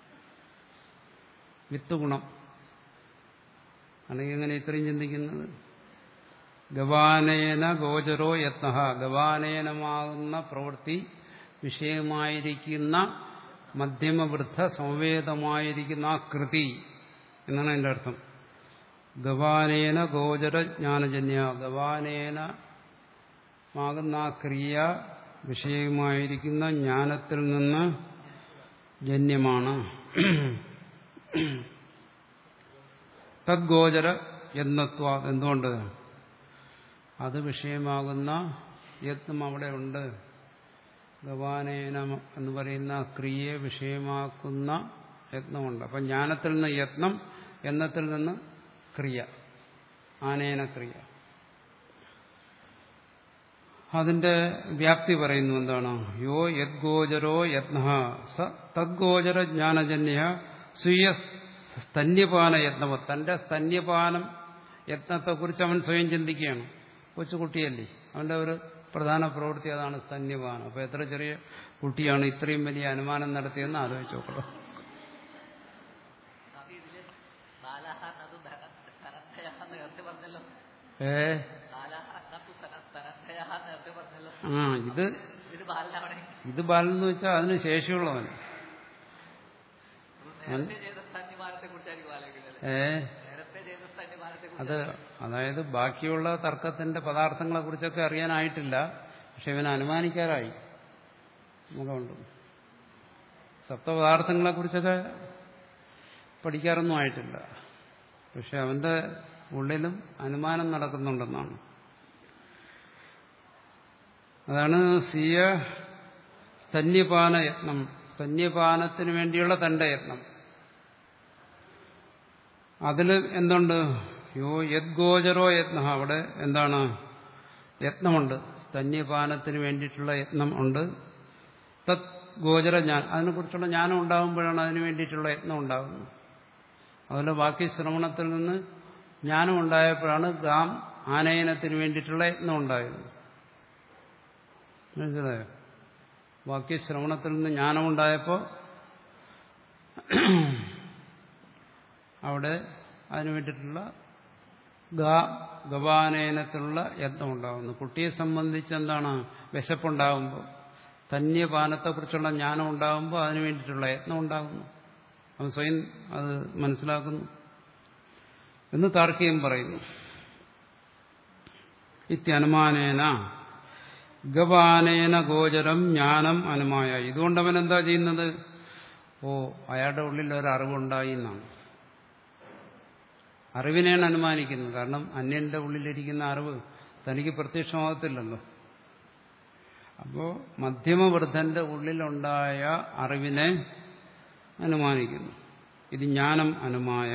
വിത്ത് ഗുണം അല്ലെങ്കിൽ എങ്ങനെ ഇത്രയും ചിന്തിക്കുന്നത്? ഗവാനേന ഗോചരോ യത്ന. ഗവാനേനമാകുന്ന പ്രവൃത്തി വിഷയമായിരിക്കുന്ന മധ്യമവൃദ്ധ സംവേദമായിരിക്കുന്ന ആ കൃതി എന്നാണ് അതിൻ്റെ അർത്ഥം. ഗവാനേന ഗോചര ജ്ഞാനജന്യ. ഗവാനേനമാകുന്ന ആ ക്രിയ വിഷയമായിരിക്കുന്ന ജ്ഞാനത്തിൽ നിന്ന് ജന്യമാണ്. തദ്ഗോചര യത്നത്വ. എന്തുകൊണ്ട്? അത് വിഷയമാകുന്ന യത്നം അവിടെ ഉണ്ട്. ഗവാനേനം എന്ന് പറയുന്ന ക്രിയയെ വിഷയമാക്കുന്ന യത്നമുണ്ട്. അപ്പം ജ്ഞാനത്തിൽ നിന്ന് യത്നം, യത്നത്തിൽ നിന്ന് ക്രിയ, ആനേന ക്രിയ. അതിന്റെ വ്യാപ്തി പറയുന്നു. എന്താണ്? യോ യദ്ഗോചരോ യത്ന സ തദ്ഗോചര ജ്ഞാനജന്യ സ്വീയ സ്തന്യപാന യത്നവ. തന്റെ സ്തന്യപാനം യത്നത്തെക്കുറിച്ച് അവൻ സ്വയം ചിന്തിക്കുകയാണ്. കൊച്ചുകുട്ടിയല്ലേ, അവന്റെ ഒരു പ്രധാന പ്രവൃത്തി അതാണ് സ്തന്യപാനം. അപ്പൊ എത്ര ചെറിയ കുട്ടിയാണ് ഇത്രയും വലിയ അനുമാനം നടത്തിയെന്ന് ആലോചിച്ച് നോക്കണം. ഏ ആ ഇത് ഇത് ബാലൻ എന്ന് വെച്ചാൽ അതിന് ശേഷിയുള്ളവൻ. ഏ അത് അതായത് ബാക്കിയുള്ള തർക്കത്തിന്റെ പദാർത്ഥങ്ങളെ കുറിച്ചൊക്കെ അറിയാനായിട്ടില്ല. പക്ഷെ ഇവൻ അനുമാനിക്കാറായി. മുഖമുണ്ട്. സപ്തപദാർത്ഥങ്ങളെ കുറിച്ചൊക്കെ പഠിക്കാറൊന്നും ആയിട്ടില്ല. പക്ഷെ അവന്റെ ഉള്ളിലും അനുമാനം നടക്കുന്നുണ്ടെന്നാണ്. അതാണ് സ്വീയ സ്തന്യപാന യത്നം. സ്തന്യപാനത്തിന് വേണ്ടിയുള്ള തന്റെ യത്നം. അതിൽ എന്തുണ്ട്? യോ യദ്ഗോചരോ യത്ന. അവിടെ എന്താണ്? യത്നമുണ്ട്. സ്തന്യപാനത്തിന് വേണ്ടിയിട്ടുള്ള യത്നം ഉണ്ട്. തത് ഗോചര ജ്ഞാനം, അതിനെക്കുറിച്ചുള്ള ജ്ഞാനം ഉണ്ടാകുമ്പോഴാണ് അതിനു വേണ്ടിയിട്ടുള്ള യത്നം ഉണ്ടാകുന്നത്. അതുപോലെ ബാക്കി ശ്രവണത്തിൽ നിന്ന് ജ്ഞാനം ഉണ്ടായപ്പോഴാണ് ഗാം ആനയനത്തിന് വേണ്ടിയിട്ടുള്ള യത്നം ഉണ്ടായത്. മനസ്സിലായോ? ബാക്കി ശ്രവണത്തിൽ നിന്ന് ജ്ഞാനം ഉണ്ടായപ്പോൾ അവിടെ അതിനു വേണ്ടിയിട്ടുള്ള ഗവാനയനത്തിലുള്ള യത്നം ഉണ്ടാകുന്നു. കുട്ടിയെ സംബന്ധിച്ച് എന്താണ്? വിശപ്പുണ്ടാകുമ്പോൾ, സ്തന്യപാനത്തെക്കുറിച്ചുള്ള ജ്ഞാനം ഉണ്ടാകുമ്പോൾ അതിനു വേണ്ടിയിട്ടുള്ള യത്നം ഉണ്ടാകുന്നു. അവൻ സ്വയം അത് മനസ്സിലാക്കുന്നു എന്ന് താർക്കികം പറയുന്നു. ഇത്യനുമാനേന ഗവാനേന ഗോചരം ജ്ഞാനം അനുമായ. ഇതുകൊണ്ട് അവൻ എന്താ ചെയ്യുന്നത്? ഓ, അയാളുടെ ഉള്ളിൽ ഒരു അറിവുണ്ടായി എന്നാണ്. അറിവിനെയാണ് അനുമാനിക്കുന്നത്. കാരണം അന്യന്റെ ഉള്ളിലിരിക്കുന്ന അറിവ് തനിക്ക് പ്രത്യക്ഷമാകത്തില്ലല്ലോ. അപ്പോ മധ്യമവൃദ്ധന്റെ ഉള്ളിലുണ്ടായ അറിവിനെ അനുമാനിക്കുന്നു. ഇത് ജ്ഞാനം അനുമായ.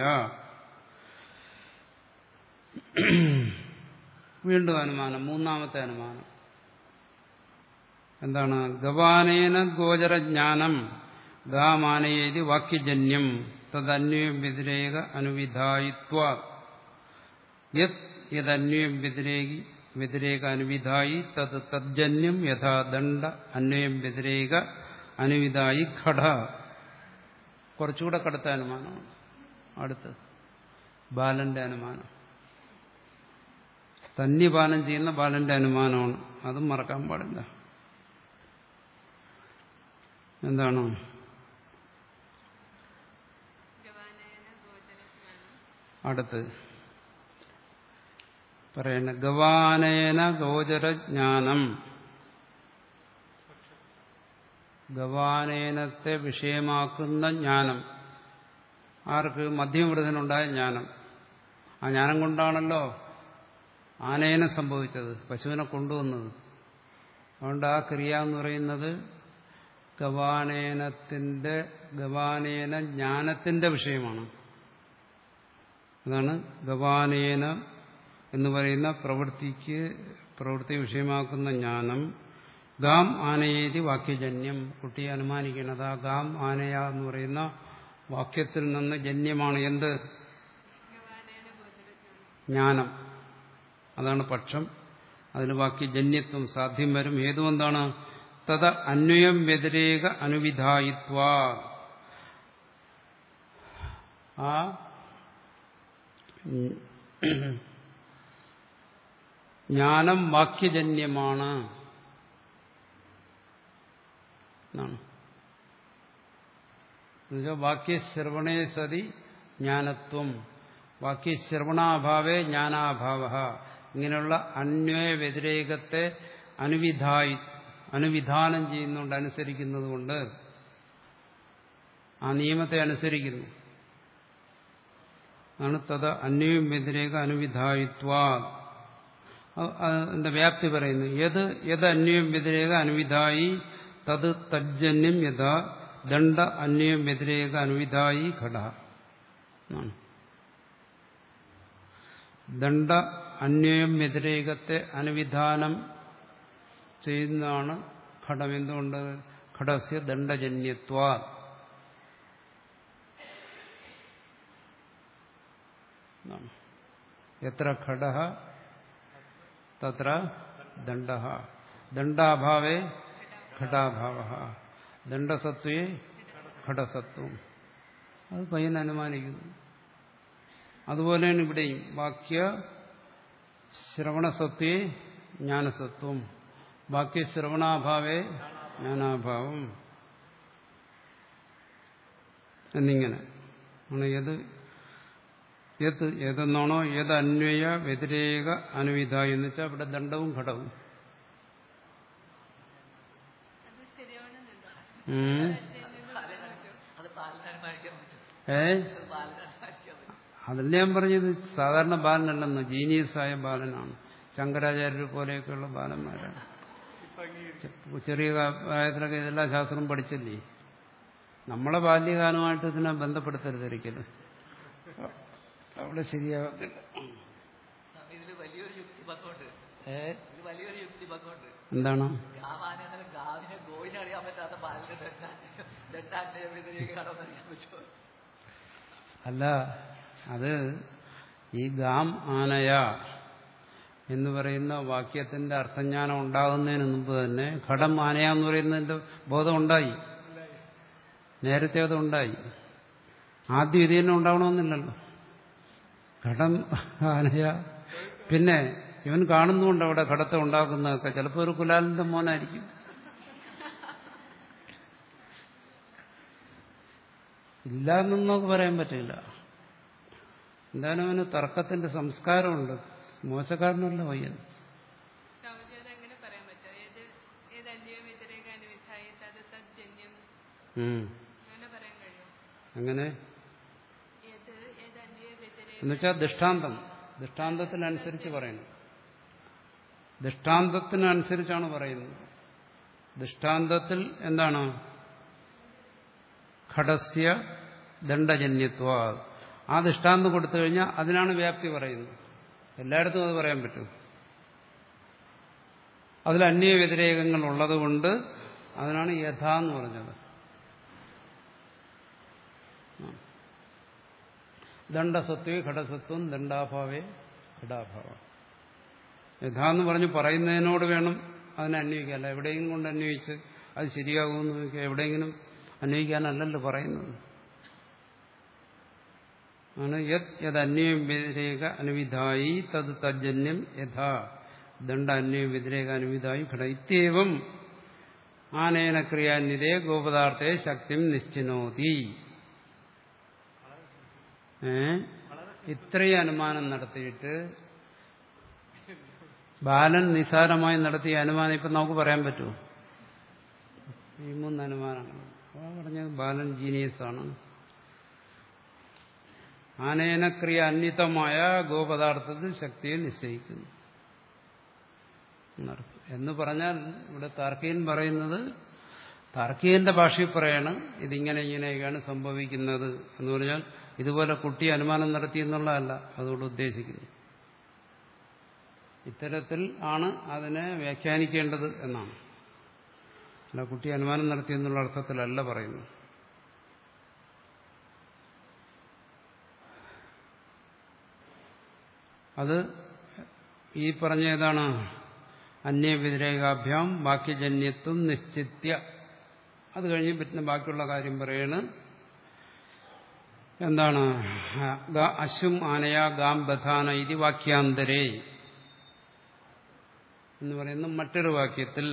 വീണ്ടും അനുമാനം, മൂന്നാമത്തെ അനുമാനം എന്താണ്? ഗവാനേന ഗോചരജ്ഞാനം ഗാമാനയേതി വാക്യജന്യം തദന്വയം വ്യതിരേക അനുവിധായിത്വാ യദന്വയം വ്യതിരേകി വ്യതിരേക അനുവിധായി തത് തജ്ജന്യം യഥാ ദണ്ഡ അന്വയം വ്യതിരേക അനുവിധായി ഘട. കുറച്ചുകൂടെ കടുത്ത അനുമാനമാണ് അടുത്ത്. ബാലന്റെ അനുമാനം, സ്തന്യപാനം ചെയ്യുന്ന ബാലന്റെ അനുമാനമാണ്. അതും മറക്കാൻ പാടില്ല. എന്താണ്? അടുത്ത് പറയുന്ന ഗവാനേന ഗോചരജ്ഞാനം. ഗവാനേനത്തെ വിഷയമാക്കുന്ന ജ്ഞാനം ആർക്ക്? മധ്യമവൃദ്ധനുണ്ടായ ജ്ഞാനം. ആ ജ്ഞാനം കൊണ്ടാണല്ലോ ആനേന സംഭവിച്ചത്, പശുവിനെ കൊണ്ടുവന്നത്. അതുകൊണ്ട് ആ ക്രിയ എന്ന് പറയുന്നത് ഗവാനേനത്തിന്റെ ഗവാനേന ജ്ഞാനത്തിന്റെ വിഷയമാണ്. അതാണ് ഗവാനേന എന്ന് പറയുന്ന പ്രവൃത്തിക്ക് പ്രവൃത്തി വിഷയമാക്കുന്ന ജ്ഞാനം. ഗാം ആനയേതി വാക്യജന്യം. കുട്ടിയെ അനുമാനിക്കുന്നത് ആ ഗാം ആനയ എന്ന് പറയുന്ന വാക്യത്തിൽ നിന്ന് ജന്യമാണ്. എന്ത്? ജ്ഞാനം. അതാണ് പക്ഷം. അതിന് വാക്യജന്യത്വം സാധ്യം വരും. ഹേതു എന്താണ്? തദ അന്വയം വ്യതിരേക അനുവിധായിത്വാ. ആ ജ്ഞാനം വാക്യജന്യമാണ് എന്നാണ്. എന്നുവെച്ചാൽ വാക്യശ്രവണേ സതി ജ്ഞാനത്വം, വാക്യശ്രവണാഭാവേ ജ്ഞാനാഭാവ. ഇങ്ങനെയുള്ള അന്വയ വ്യതിരേകത്തെ അനുവിധായി അനുവിധാനം ചെയ്യുന്നുണ്ട്, അനുസരിക്കുന്നത് കൊണ്ട്, ആ നിയമത്തെ അനുസരിക്കുന്നു. ആണ് തത് അന്വയം വ്യതിരേക അനുവിധായിത്വാ. അതിന്റെ വ്യാപ്തി പറയുന്നു. യത് യത് അന്വയം വ്യതിരേക അനുവിധായി തത് തജ്ജന്യം യഥാ ദണ്ഡ അന്വയം വ്യതിരേക അനുവിധായി ഘട. ദണ്ഡ അന്വയം വ്യതിരേകത്തെ അനുവിധാനം ചെയ്യുന്നതാണ് ഘടം. എന്തുകൊണ്ട്? ഘടസ്യ ദണ്ഡജന്യത്വാ. എത്ര ഘടഃ തത്ര ദണ്ഡഃ. ദണ്ഡാഭാവേ ഘടാഭാവഃ, ദണ്ഡസത്വേ ഘടസത്വം. അത് പയ്യൻ അനുമാനിക്കുന്നു. അതുപോലെയാണ് ഇവിടെയും. വാക്യ ശ്രവണസത്വേ ജ്ഞാനസത്വം, വാക്യശ്രവണാഭാവേ ജ്ഞാനാഭാവം എന്നിങ്ങനെ ആണ്. ഏത് ഏത് ഏതെന്നാണോ ഏത് അന്വയ വ്യതിരേക അനുവിധായി എന്ന് വെച്ചാൽ ഇവിടെ ദണ്ഡവും ഘടവും. ഏ അതല്ല ഞാൻ പറഞ്ഞത്. സാധാരണ ബാലനല്ലെന്ന്, ജീനിയസായ ബാലനാണ്. ശങ്കരാചാര്യർ പോലെയൊക്കെയുള്ള ബാലന്മാരാണ്. ചെറിയ പ്രായത്തിലൊക്കെ ഇതെല്ലാം ശാസ്ത്രം പഠിച്ചില്ലേ. നമ്മളെ ബാല്യകാലമായിട്ട് ഇതിനെ ബന്ധപ്പെടുത്തരുത് ഒരിക്കലും. അവിടെ ശരിയാകത്തില്ല. എന്താണ്? അല്ല, അത് ഈ ഗാം ആനയ എന്ന് പറയുന്ന വാക്യത്തിന്റെ അർത്ഥജ്ഞാനം ഉണ്ടാകുന്നതിന് മുമ്പ് തന്നെ ഘടം ആനയ എന്ന് പറയുന്നതിന്റെ ബോധം ഉണ്ടായി. നേരത്തെ അത് ഉണ്ടായി. ആദ്യം ഇത് തന്നെ ഉണ്ടാവണമെന്നില്ലല്ലോ. ഘടം ആനയ. പിന്നെ ഇവൻ കാണുന്നുണ്ട് അവിടെ ഘടത്തെ ഉണ്ടാക്കുന്നതൊക്കെ. ചിലപ്പോൾ ഒരു കുലാലിന്റെ മോനായിരിക്കും. ഇല്ല എന്നൊന്നും നമുക്ക് പറയാൻ പറ്റില്ല. എന്തായാലും അവന് തർക്കത്തിന്റെ സംസ്കാരമുണ്ട്. മോശക്കാരനല്ല പയ്യൻ. അങ്ങനെ എന്നുവെച്ചാൽ ദൃഷ്ടാന്തം ദൃഷ്ടാന്തത്തിനനുസരിച്ച് പറയുന്നു. ദൃഷ്ടാന്തത്തിനനുസരിച്ചാണ് പറയുന്നത്. ദൃഷ്ടാന്തത്തിൽ എന്താണ്? ഘടസ്യ ദണ്ഡജന്യത്വ. ആ ദൃഷ്ടാന്തം കൊടുത്തു കഴിഞ്ഞാൽ അതിനാണ് വ്യാപ്തി പറയുന്നത്. എല്ലായിടത്തും അത് പറയാൻ പറ്റും. അതിൽ അന്യ വ്യതിരേകങ്ങൾ ഉള്ളതുകൊണ്ട് അതിനാണ് യഥ എന്ന് പറഞ്ഞത്. ദണ്ഡസത്വേ ഘടസത്വം ദണ്ഡാഭാവേ ഘടാഭാവം. യഥാന്ന് പറഞ്ഞ് പറയുന്നതിനോട് വേണം അതിനെ അന്വയിക്കാൻ. അല്ല എവിടെയെങ്കിലും കൊണ്ട് അന്വയിച്ച് അത് ശരിയാകുമെന്ന് നോക്കിയാൽ എവിടെയെങ്കിലും അന്വയിക്കാനല്ലല്ലോ പറയുന്നത്. ആണ് യത് യത് അന്വയം വ്യതിരേക അനുവിധായി തത് തജ്ജന്യം യഥാ ദണ്ഡ അന്വയം വ്യതിരേക അനുവിധായി ഘട ഇത്യവം ആനേന ക്രിയാന്വിതേ ഗോപദാർത്ഥേ ശക്തിം നിശ്ചിനോതി. ഏ ഇത്രയും അനുമാനം നടത്തിയിട്ട് ബാലൻ നിസാരമായി നടത്തിയ അനുമാനം ഇപ്പം നമുക്ക് പറയാൻ പറ്റുമോ? ഈ മൂന്ന് അനുമാനങ്ങൾ പറഞ്ഞത് ബാലൻ ജീനിയസാണ്. ആനേന ക്രിയ അന്വിതമായ ഗോപദാർത്ഥത്തിൽ ശക്തിയെ നിശ്ചയിക്കുന്നു എന്ന് പറഞ്ഞാൽ ഇവിടെ താർക്കികൻ പറയുന്നത്, താർക്കികന്റെ ഭാഷയിൽ പറയാണ് ഇതിങ്ങനെ ഇങ്ങനെയൊക്കെയാണ് സംഭവിക്കുന്നത് എന്ന് പറഞ്ഞാൽ ഇതുപോലെ കുട്ടി അനുമാനം നടത്തി എന്നുള്ളതല്ല അതുകൊണ്ട് ഉദ്ദേശിക്കുന്നത്. ഇത്തരത്തിൽ ആണ് അതിനെ വ്യാഖ്യാനിക്കേണ്ടത് എന്നാണ്. അല്ല കുട്ടി അനുമാനം നടത്തി എന്നുള്ള അർത്ഥത്തിലല്ല പറയുന്നത്. അത് ഈ പറഞ്ഞ ഏതാണ്? അന്യവ്യതിരേകാഭ്യാം വാക്യജന്യത്വം നിശ്ചിത്യ. അത് കഴിഞ്ഞ് പിന്നെ ബാക്കിയുള്ള കാര്യം പറയാണ്. എന്താണ്? അശ്വം ആനയാ ഗാം ബധാന ഇതി വാക്യാന്തരേ എന്ന് പറയുന്ന മറ്റൊരു വാക്യത്തിൽ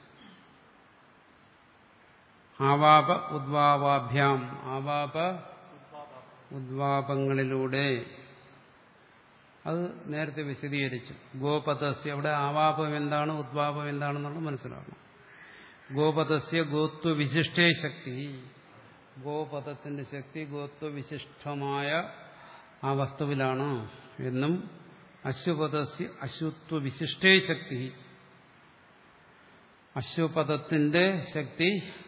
ആവാപ ഉദ്വാവാഭ്യാം ആവാപ ഉദ്വാപങ്ങളിലൂടെ അത് നേരത്തെ വിശദീകരിച്ചു. ഗോപതസ്യ അവിടെ ആവാപം എന്താണ് ഉദ്വാപം എന്താണെന്നുള്ളത് മനസ്സിലാക്കണം. ഗോപതസ്യ ഗോത്വവിശിഷ്ടേ ശക്തി, ഗോപദത്തിന്റെ ശക്തി ഗോത്വവിശിഷ്ടമായ ആ വസ്തുവിലാണ് എന്നും അശ്വപദസ്യ അശ്വത്വവിശിഷ്ടേ ശക്തി, അശ്വപദത്തിന്റെ ശക്തി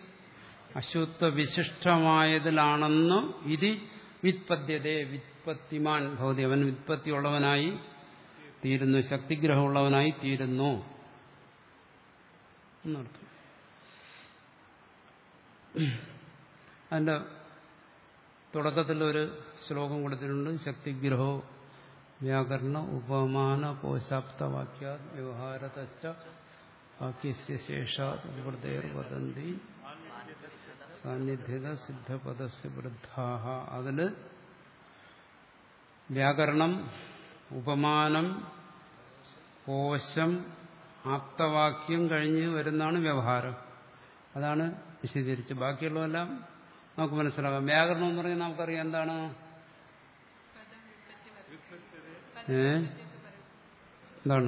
അശ്വത്വവിശിഷ്ടമായതിലാണെന്ന് ഇത് വിത്പദ്യതേ വിത്പത്തിമാൻ ഭവതി, അവൻ വിത്പത്തിയുള്ളവനായി തീരുന്നു, ശക്തിഗ്രഹമുള്ളവനായി തീരുന്നു എന്നർത്ഥം. അതിന്റെ തുടക്കത്തിൽ ഒരു ശ്ലോകം കൊടുത്തിട്ടുണ്ട്. ശക്തിഗ്രഹോ വ്യാകരണ ഉപമാന കോശാപ്തവാക്യാ വ്യവഹാരതശ്ച വാക്യസ്യ ശേഷാത് വിവൃതേർ വദന്തി സാന്നിധ്യത സിദ്ധപദസ്യ വൃദ്ധാഹ. അതില് വ്യാകരണം, ഉപമാനം, കോശം, ആപ്തവാക്യം കഴിഞ്ഞ് വരുന്നതാണ് വ്യവഹാരം. അതാണ് വിശദീകരിച്ച്. ബാക്കിയുള്ളതെല്ലാം നമുക്ക് മനസ്സിലാക്കാം. വ്യാകരണം എന്ന് പറഞ്ഞാൽ നമുക്കറിയാം എന്താണ്. ഏ എന്താണ്?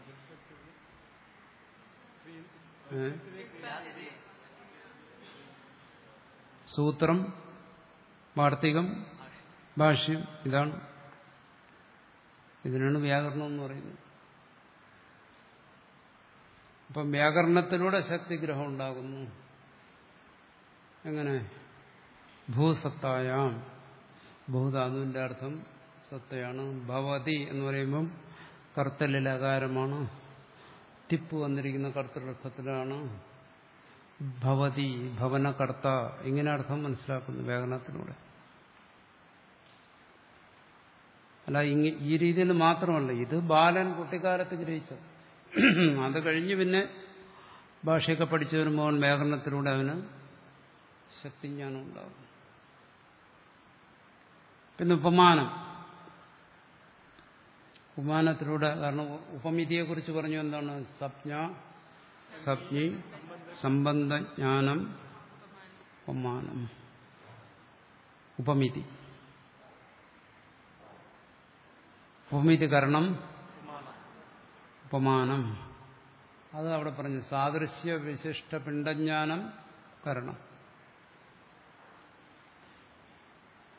സൂത്രം, വാർത്തികം, ഭാഷ്യം, ഇതാണ്. ഇതിനാണ് വ്യാകരണം എന്ന് പറയുന്നത്. അപ്പം വ്യാകരണത്തിലൂടെ ശക്തിഗ്രഹം ഉണ്ടാകുന്നു. എങ്ങനെ? ഭൂസത്തായാം, ഭൂധാതുവിന്റെ അർത്ഥം സത്തയാണ്. ഭവതി എന്ന് പറയുമ്പം കർത്തലിലകാരമാണ്. തിപ്പ് വന്നിരിക്കുന്ന കർത്തൃർത്ഥത്തിലാണ്. ഭവതി ഭവനകർത്ത, ഇങ്ങനെ അർത്ഥം മനസ്സിലാക്കുന്നു വ്യാകരണത്തിലൂടെ. അല്ല ഈ രീതിയിൽ മാത്രമല്ല, ഇത് ബാലൻ കുട്ടിക്കാലത്ത് ഗ്രഹിച്ചത്. അത് കഴിഞ്ഞ് പിന്നെ ഭാഷയൊക്കെ പഠിച്ചു വരുമ്പോൾ വ്യാകരണത്തിലൂടെ അവന് ശക്തിജ്ഞാനം ഉണ്ടാകും. പിന്നെ ഉപമാനം, ഉപമാനത്തിലൂടെ, കാരണം ഉപമിതിയെക്കുറിച്ച് പറഞ്ഞു എന്താണ്? സപ്ഞ, സപ്ഞി, സംബന്ധജ്ഞാനം, ഉപമാനം, ഉപമിതി. ഉപമിതി കരണം, ഉപമാനം. അത് അവിടെ പറഞ്ഞു. സാദൃശ്യ വിശിഷ്ട പിണ്ഡജ്ഞാനം കരണം.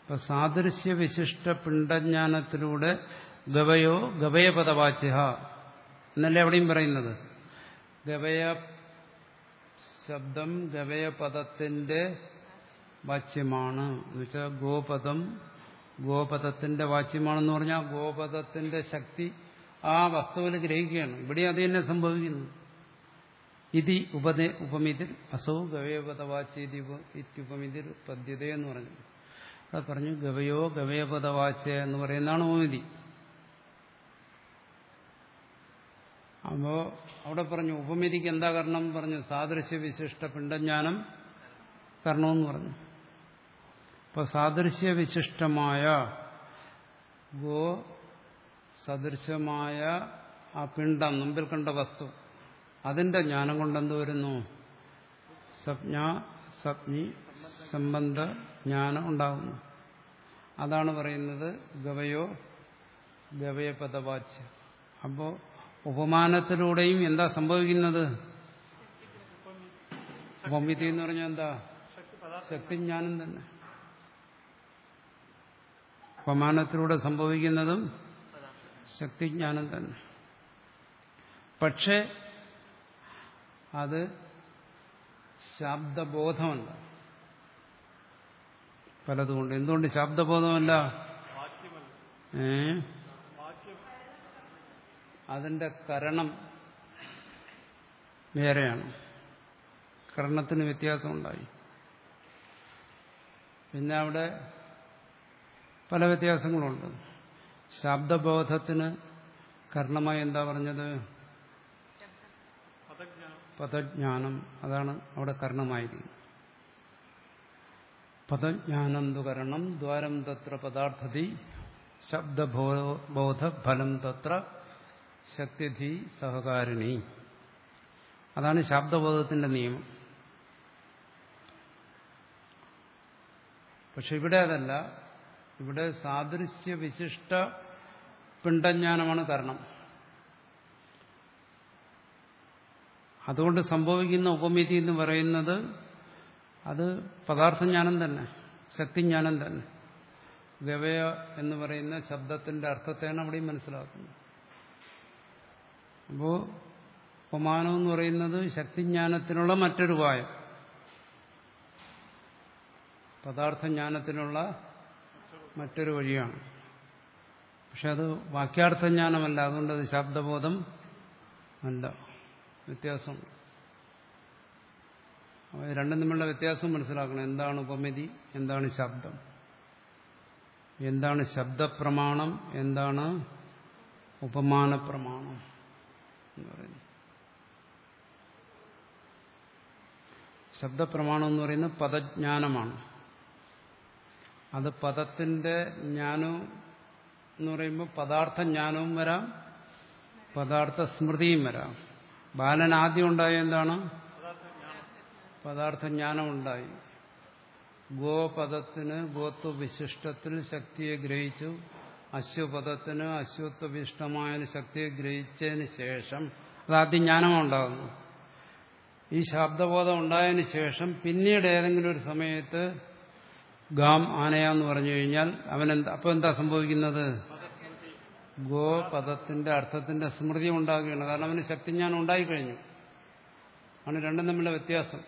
അപ്പൊ സാദൃശ്യ വിശിഷ്ട പിണ്ടജ്ഞാനത്തിലൂടെ ഗവയോ ഗവയപദവാച്യ എന്നല്ലേ അവിടെയും പറയുന്നത്. ഗവയ ശബ്ദം ഗവയപദത്തിന്റെ വാച്യമാണ് എന്ന് വെച്ചാൽ ഗോപദം ഗോപദത്തിന്റെ വാച്യമാണെന്ന് പറഞ്ഞാൽ ഗോപദത്തിന്റെ ശക്തി ആ വസ്തുവിൽ ഗ്രഹിക്കുകയാണ്. ഇവിടെ അത് തന്നെ സംഭവിക്കുന്നു. ഇതി ഉപദേ ഉപമിതിർ അസൗ ഗവയപദവാച്യ ഇത്യുപമിതിർ പദ്യത എന്ന് പറഞ്ഞു. അത് പറഞ്ഞു ഗവയോ ഗവയപദവാച്യ എന്ന് പറയുന്നതാണ് ഉപമിതി. അപ്പോ അവിടെ പറഞ്ഞു ഉപമിതിക്ക് എന്താ കാരണം പറഞ്ഞു? സാദൃശ്യ വിശിഷ്ട പിണ്ടജ്ഞാനം കാരണമെന്ന് പറഞ്ഞു. അപ്പൊ സാദൃശ്യ വിശിഷ്ടമായ ഗോ സദൃശമായ ആ പിണ്ടം മുമ്പിൽ കണ്ട വസ്തു അതിന്റെ ജ്ഞാനം കൊണ്ടെന്ത് വരുന്നു? സംജ്ഞ സംജ്ഞി സംബന്ധ ജ്ഞാനം ഉണ്ടാകുന്നു. അതാണ് പറയുന്നത് ഗവയോ ഗവയപദവാച്യ. അപ്പോ ഉപമാനത്തിലൂടെയും എന്താ സംഭവിക്കുന്നത്? ഉപമിതി എന്ന് പറഞ്ഞാൽ എന്താ? ശക്തിജ്ഞാനം തന്നെ. ഉപമാനത്തിലൂടെ സംഭവിക്കുന്നതും ശക്തിജ്ഞാനം തന്നെ. പക്ഷേ അത് ശാബ്ദബോധമല്ല. പലതുകൊണ്ട്. എന്തുകൊണ്ട് ശാബ്ദബോധമല്ല? ഏ അതിന്റെ കരണം വേറെയാണ്. കരണത്തിന് വ്യത്യാസമുണ്ടായി. പിന്നെ അവിടെ പല വ്യത്യാസങ്ങളുണ്ട്. ശാബ്ദബോധത്തിന് കരണമായി എന്താ പറഞ്ഞത്? പദജ്ഞാനം. അതാണ് അവിടെ കരണമായിരിക്കുന്നത്. പദജ്ഞാനം തു കരണം ദ്വാരം തത്ര പദാർത്ഥതി ശബ്ദബോധ ഫലം തത്ര ശക്തിധി സഹകാരിണി. അതാണ് ശാബ്ദബോധത്തിന്റെ നിയമം. പക്ഷെ ഇവിടെ അതല്ല. ഇവിടെ സാദൃശ്യ വിശിഷ്ട പിണ്ടജ്ഞാനമാണ് കാരണം. അതുകൊണ്ട് സംഭവിക്കുന്ന ഉപമിതി എന്ന് പറയുന്നത് അത് പദാർത്ഥജ്ഞാനം തന്നെ, ശക്തിജ്ഞാനം തന്നെ. ഗവയ എന്ന് പറയുന്ന ശബ്ദത്തിന്റെ അർത്ഥത്തെയാണ് അവിടെയും മനസ്സിലാക്കുന്നത്. അപ്പോ ഉപമാനം എന്ന് പറയുന്നത് ശക്തിജ്ഞാനത്തിനുള്ള മറ്റൊരു ഉപായം, പദാർത്ഥജ്ഞാനത്തിനുള്ള മറ്റൊരു വഴിയാണ്. പക്ഷെ അത് വാക്യാർത്ഥജ്ഞാനമല്ല. അതുകൊണ്ട് അത് ശബ്ദബോധം അല്ല. വ്യത്യാസമുണ്ട്. രണ്ടും തമ്മിലുള്ള വ്യത്യാസം മനസ്സിലാക്കണം. എന്താണ് ഉപമിതി, എന്താണ് ശബ്ദം, എന്താണ് ശബ്ദപ്രമാണം, എന്താണ് ഉപമാന പ്രമാണം എന്ന് പറയുന്നത്. ശബ്ദപ്രമാണം എന്ന് പറയുന്നത് പദജ്ഞാനമാണ്. അത് പദത്തിന്റെ ജ്ഞാനം എന്ന് പറയുമ്പോൾ പദാർത്ഥ ജ്ഞാനവും വരാം, പദാർത്ഥ സ്മൃതിയും വരാം. ബാലൻ ആദ്യം ഉണ്ടായ എന്താണ്? പദാർത്ഥജ്ഞാനം ഉണ്ടായി. ഗോപദത്തിന് ഗോത്വ വിശിഷ്ടത്തിൽ ശക്തിയെ ഗ്രഹിച്ചു. അശ്വപദത്തിന് അശ്വത്വ വിശിഷ്ടമായ ശക്തിയെ ഗ്രഹിച്ചതിന് ശേഷം അതാദ്യം ജ്ഞാനമാണ് ഉണ്ടാകുന്നത്. ഈ ശബ്ദബോധം ഉണ്ടായതിനു ശേഷം പിന്നീട് ഏതെങ്കിലും ഒരു സമയത്ത് ഗാം ആനയാന്ന് പറഞ്ഞു കഴിഞ്ഞാൽ അവനെന്താ അപ്പൊ എന്താ സംഭവിക്കുന്നത്? ഗോപദത്തിന്റെ അർത്ഥത്തിന്റെ സ്മൃതി ഉണ്ടാകുകയാണ്. കാരണം അവന് ശക്തിജ്ഞാനം ഉണ്ടായിക്കഴിഞ്ഞു. ആണ് രണ്ടും തമ്മിലുള്ള വ്യത്യാസം.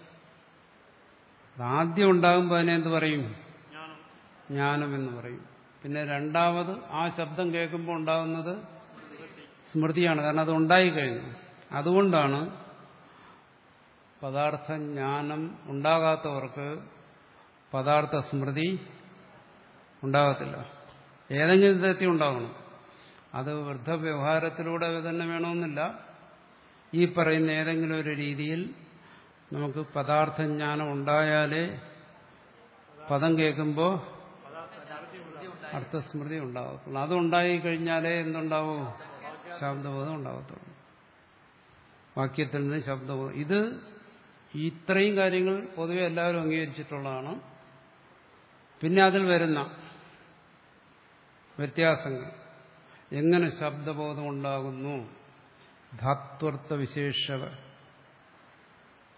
ആദ്യം ഉണ്ടാകുമ്പോൾ അതിനെ എന്ത് പറയും? ജ്ഞാനം എന്ന് പറയും. പിന്നെ രണ്ടാമത് ആ ശബ്ദം കേൾക്കുമ്പോൾ ഉണ്ടാകുന്നത് സ്മൃതിയാണ്. കാരണം അത് ഉണ്ടായിക്കഴിഞ്ഞു. അതുകൊണ്ടാണ് പദാർത്ഥ ജ്ഞാനം ഉണ്ടാകാത്തവർക്ക് പദാർത്ഥ സ്മൃതി ഉണ്ടാകത്തില്ല. ഏതെങ്കിലും വിധത്തിൽ ഉണ്ടാകണം. അത് വൃദ്ധവ്യവഹാരത്തിലൂടെ തന്നെ വേണമെന്നില്ല. ഈ പറയുന്ന ഏതെങ്കിലും ഒരു രീതിയിൽ നമുക്ക് പദാർത്ഥജ്ഞാനം ഉണ്ടായാലേ പദം കേൾക്കുമ്പോൾ അർത്ഥസ്മൃതി ഉണ്ടാകത്തുള്ളൂ. അതുണ്ടായി കഴിഞ്ഞാലേ എന്തുണ്ടാവൂ? ശബ്ദബോധം ഉണ്ടാകത്തുള്ളൂ. വാക്യത്തിൽ നിന്ന് ശബ്ദബോധം. ഇത് ഇത്രയും കാര്യങ്ങൾ പൊതുവെ എല്ലാവരും അംഗീകരിച്ചിട്ടുള്ളതാണ്. പിന്നെ അതിൽ വരുന്ന വ്യത്യാസങ്ങൾ, എങ്ങനെ ശബ്ദബോധം ഉണ്ടാകുന്നു, ധാത്വർത്ഥ വിശേഷക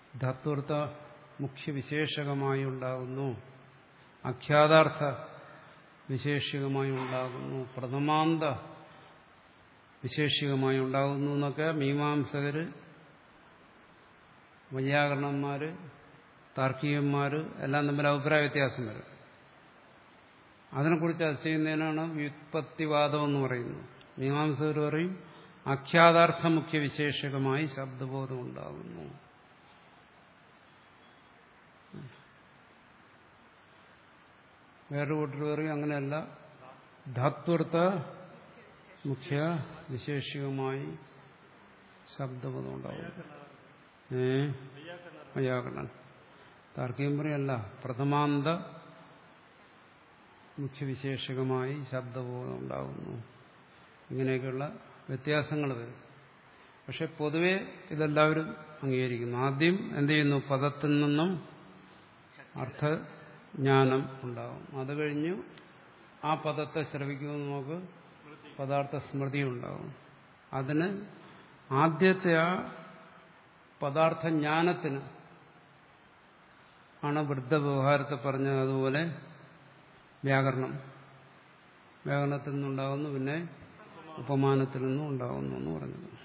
ധാത്വർത്ഥ മുഖ്യവിശേഷകമായി ഉണ്ടാകുന്നു, അഖ്യാതാർത്ഥ വിശേഷികമായി ഉണ്ടാകുന്നു, പ്രഥമാന്ത വിശേഷികമായി ഉണ്ടാകുന്നു എന്നൊക്കെ മീമാംസകര്, വൈയാകരണന്മാര്, താർക്കികന്മാര് എല്ലാം തമ്മിൽ അഭിപ്രായ വ്യത്യാസം വരും. അതിനെക്കുറിച്ച് ചർച്ച ചെയ്യുന്നതിനാണ് വ്യുത്പത്തിവാദം എന്ന് പറയുന്നത്. മീമാംസകർ പറയും അഖ്യാതാർത്ഥ മുഖ്യ വിശേഷകമായി ശബ്ദബോധം ഉണ്ടാകുന്നു. വേറൊരു കൂട്ടർ പറയും അങ്ങനെയല്ല, ധാത്വർത്ഥ മുഖ്യ വിശേഷികമായി ശബ്ദബോധം ഉണ്ടാകുന്നു. ഏ വൈയാകരണൻ താർക്കികം പറയല്ല, പ്രഥമാന്ത മുഖ്യവിശേഷകമായി ശബ്ദബോധം ഉണ്ടാകുന്നു. ഇങ്ങനെയൊക്കെയുള്ള വ്യത്യാസങ്ങൾ വരും. പക്ഷെ പൊതുവെ ഇതെല്ലാവരും അംഗീകരിക്കുന്നു. ആദ്യം എന്ത് ചെയ്യുന്നു? പദത്തിൽ നിന്നും അർത്ഥജ്ഞാനം ഉണ്ടാകും. അത് കഴിഞ്ഞ് ആ പദത്തെ ശ്രവിക്കുമ്പോൾ നമുക്ക് പദാർത്ഥ സ്മൃതി ഉണ്ടാകും. അതിന് ആദ്യത്തെ ആ പദാർത്ഥജ്ഞാനത്തിന് ആണ് വൃദ്ധവ്യവഹാരത്തെ പറഞ്ഞത്. അതുപോലെ വ്യാകരണം വ്യാകരണത്തിൽ നിന്നുണ്ടാകുന്നു, പിന്നെ ഉപമാനത്തിൽ നിന്നും ഉണ്ടാകുന്നു എന്ന് പറഞ്ഞത്.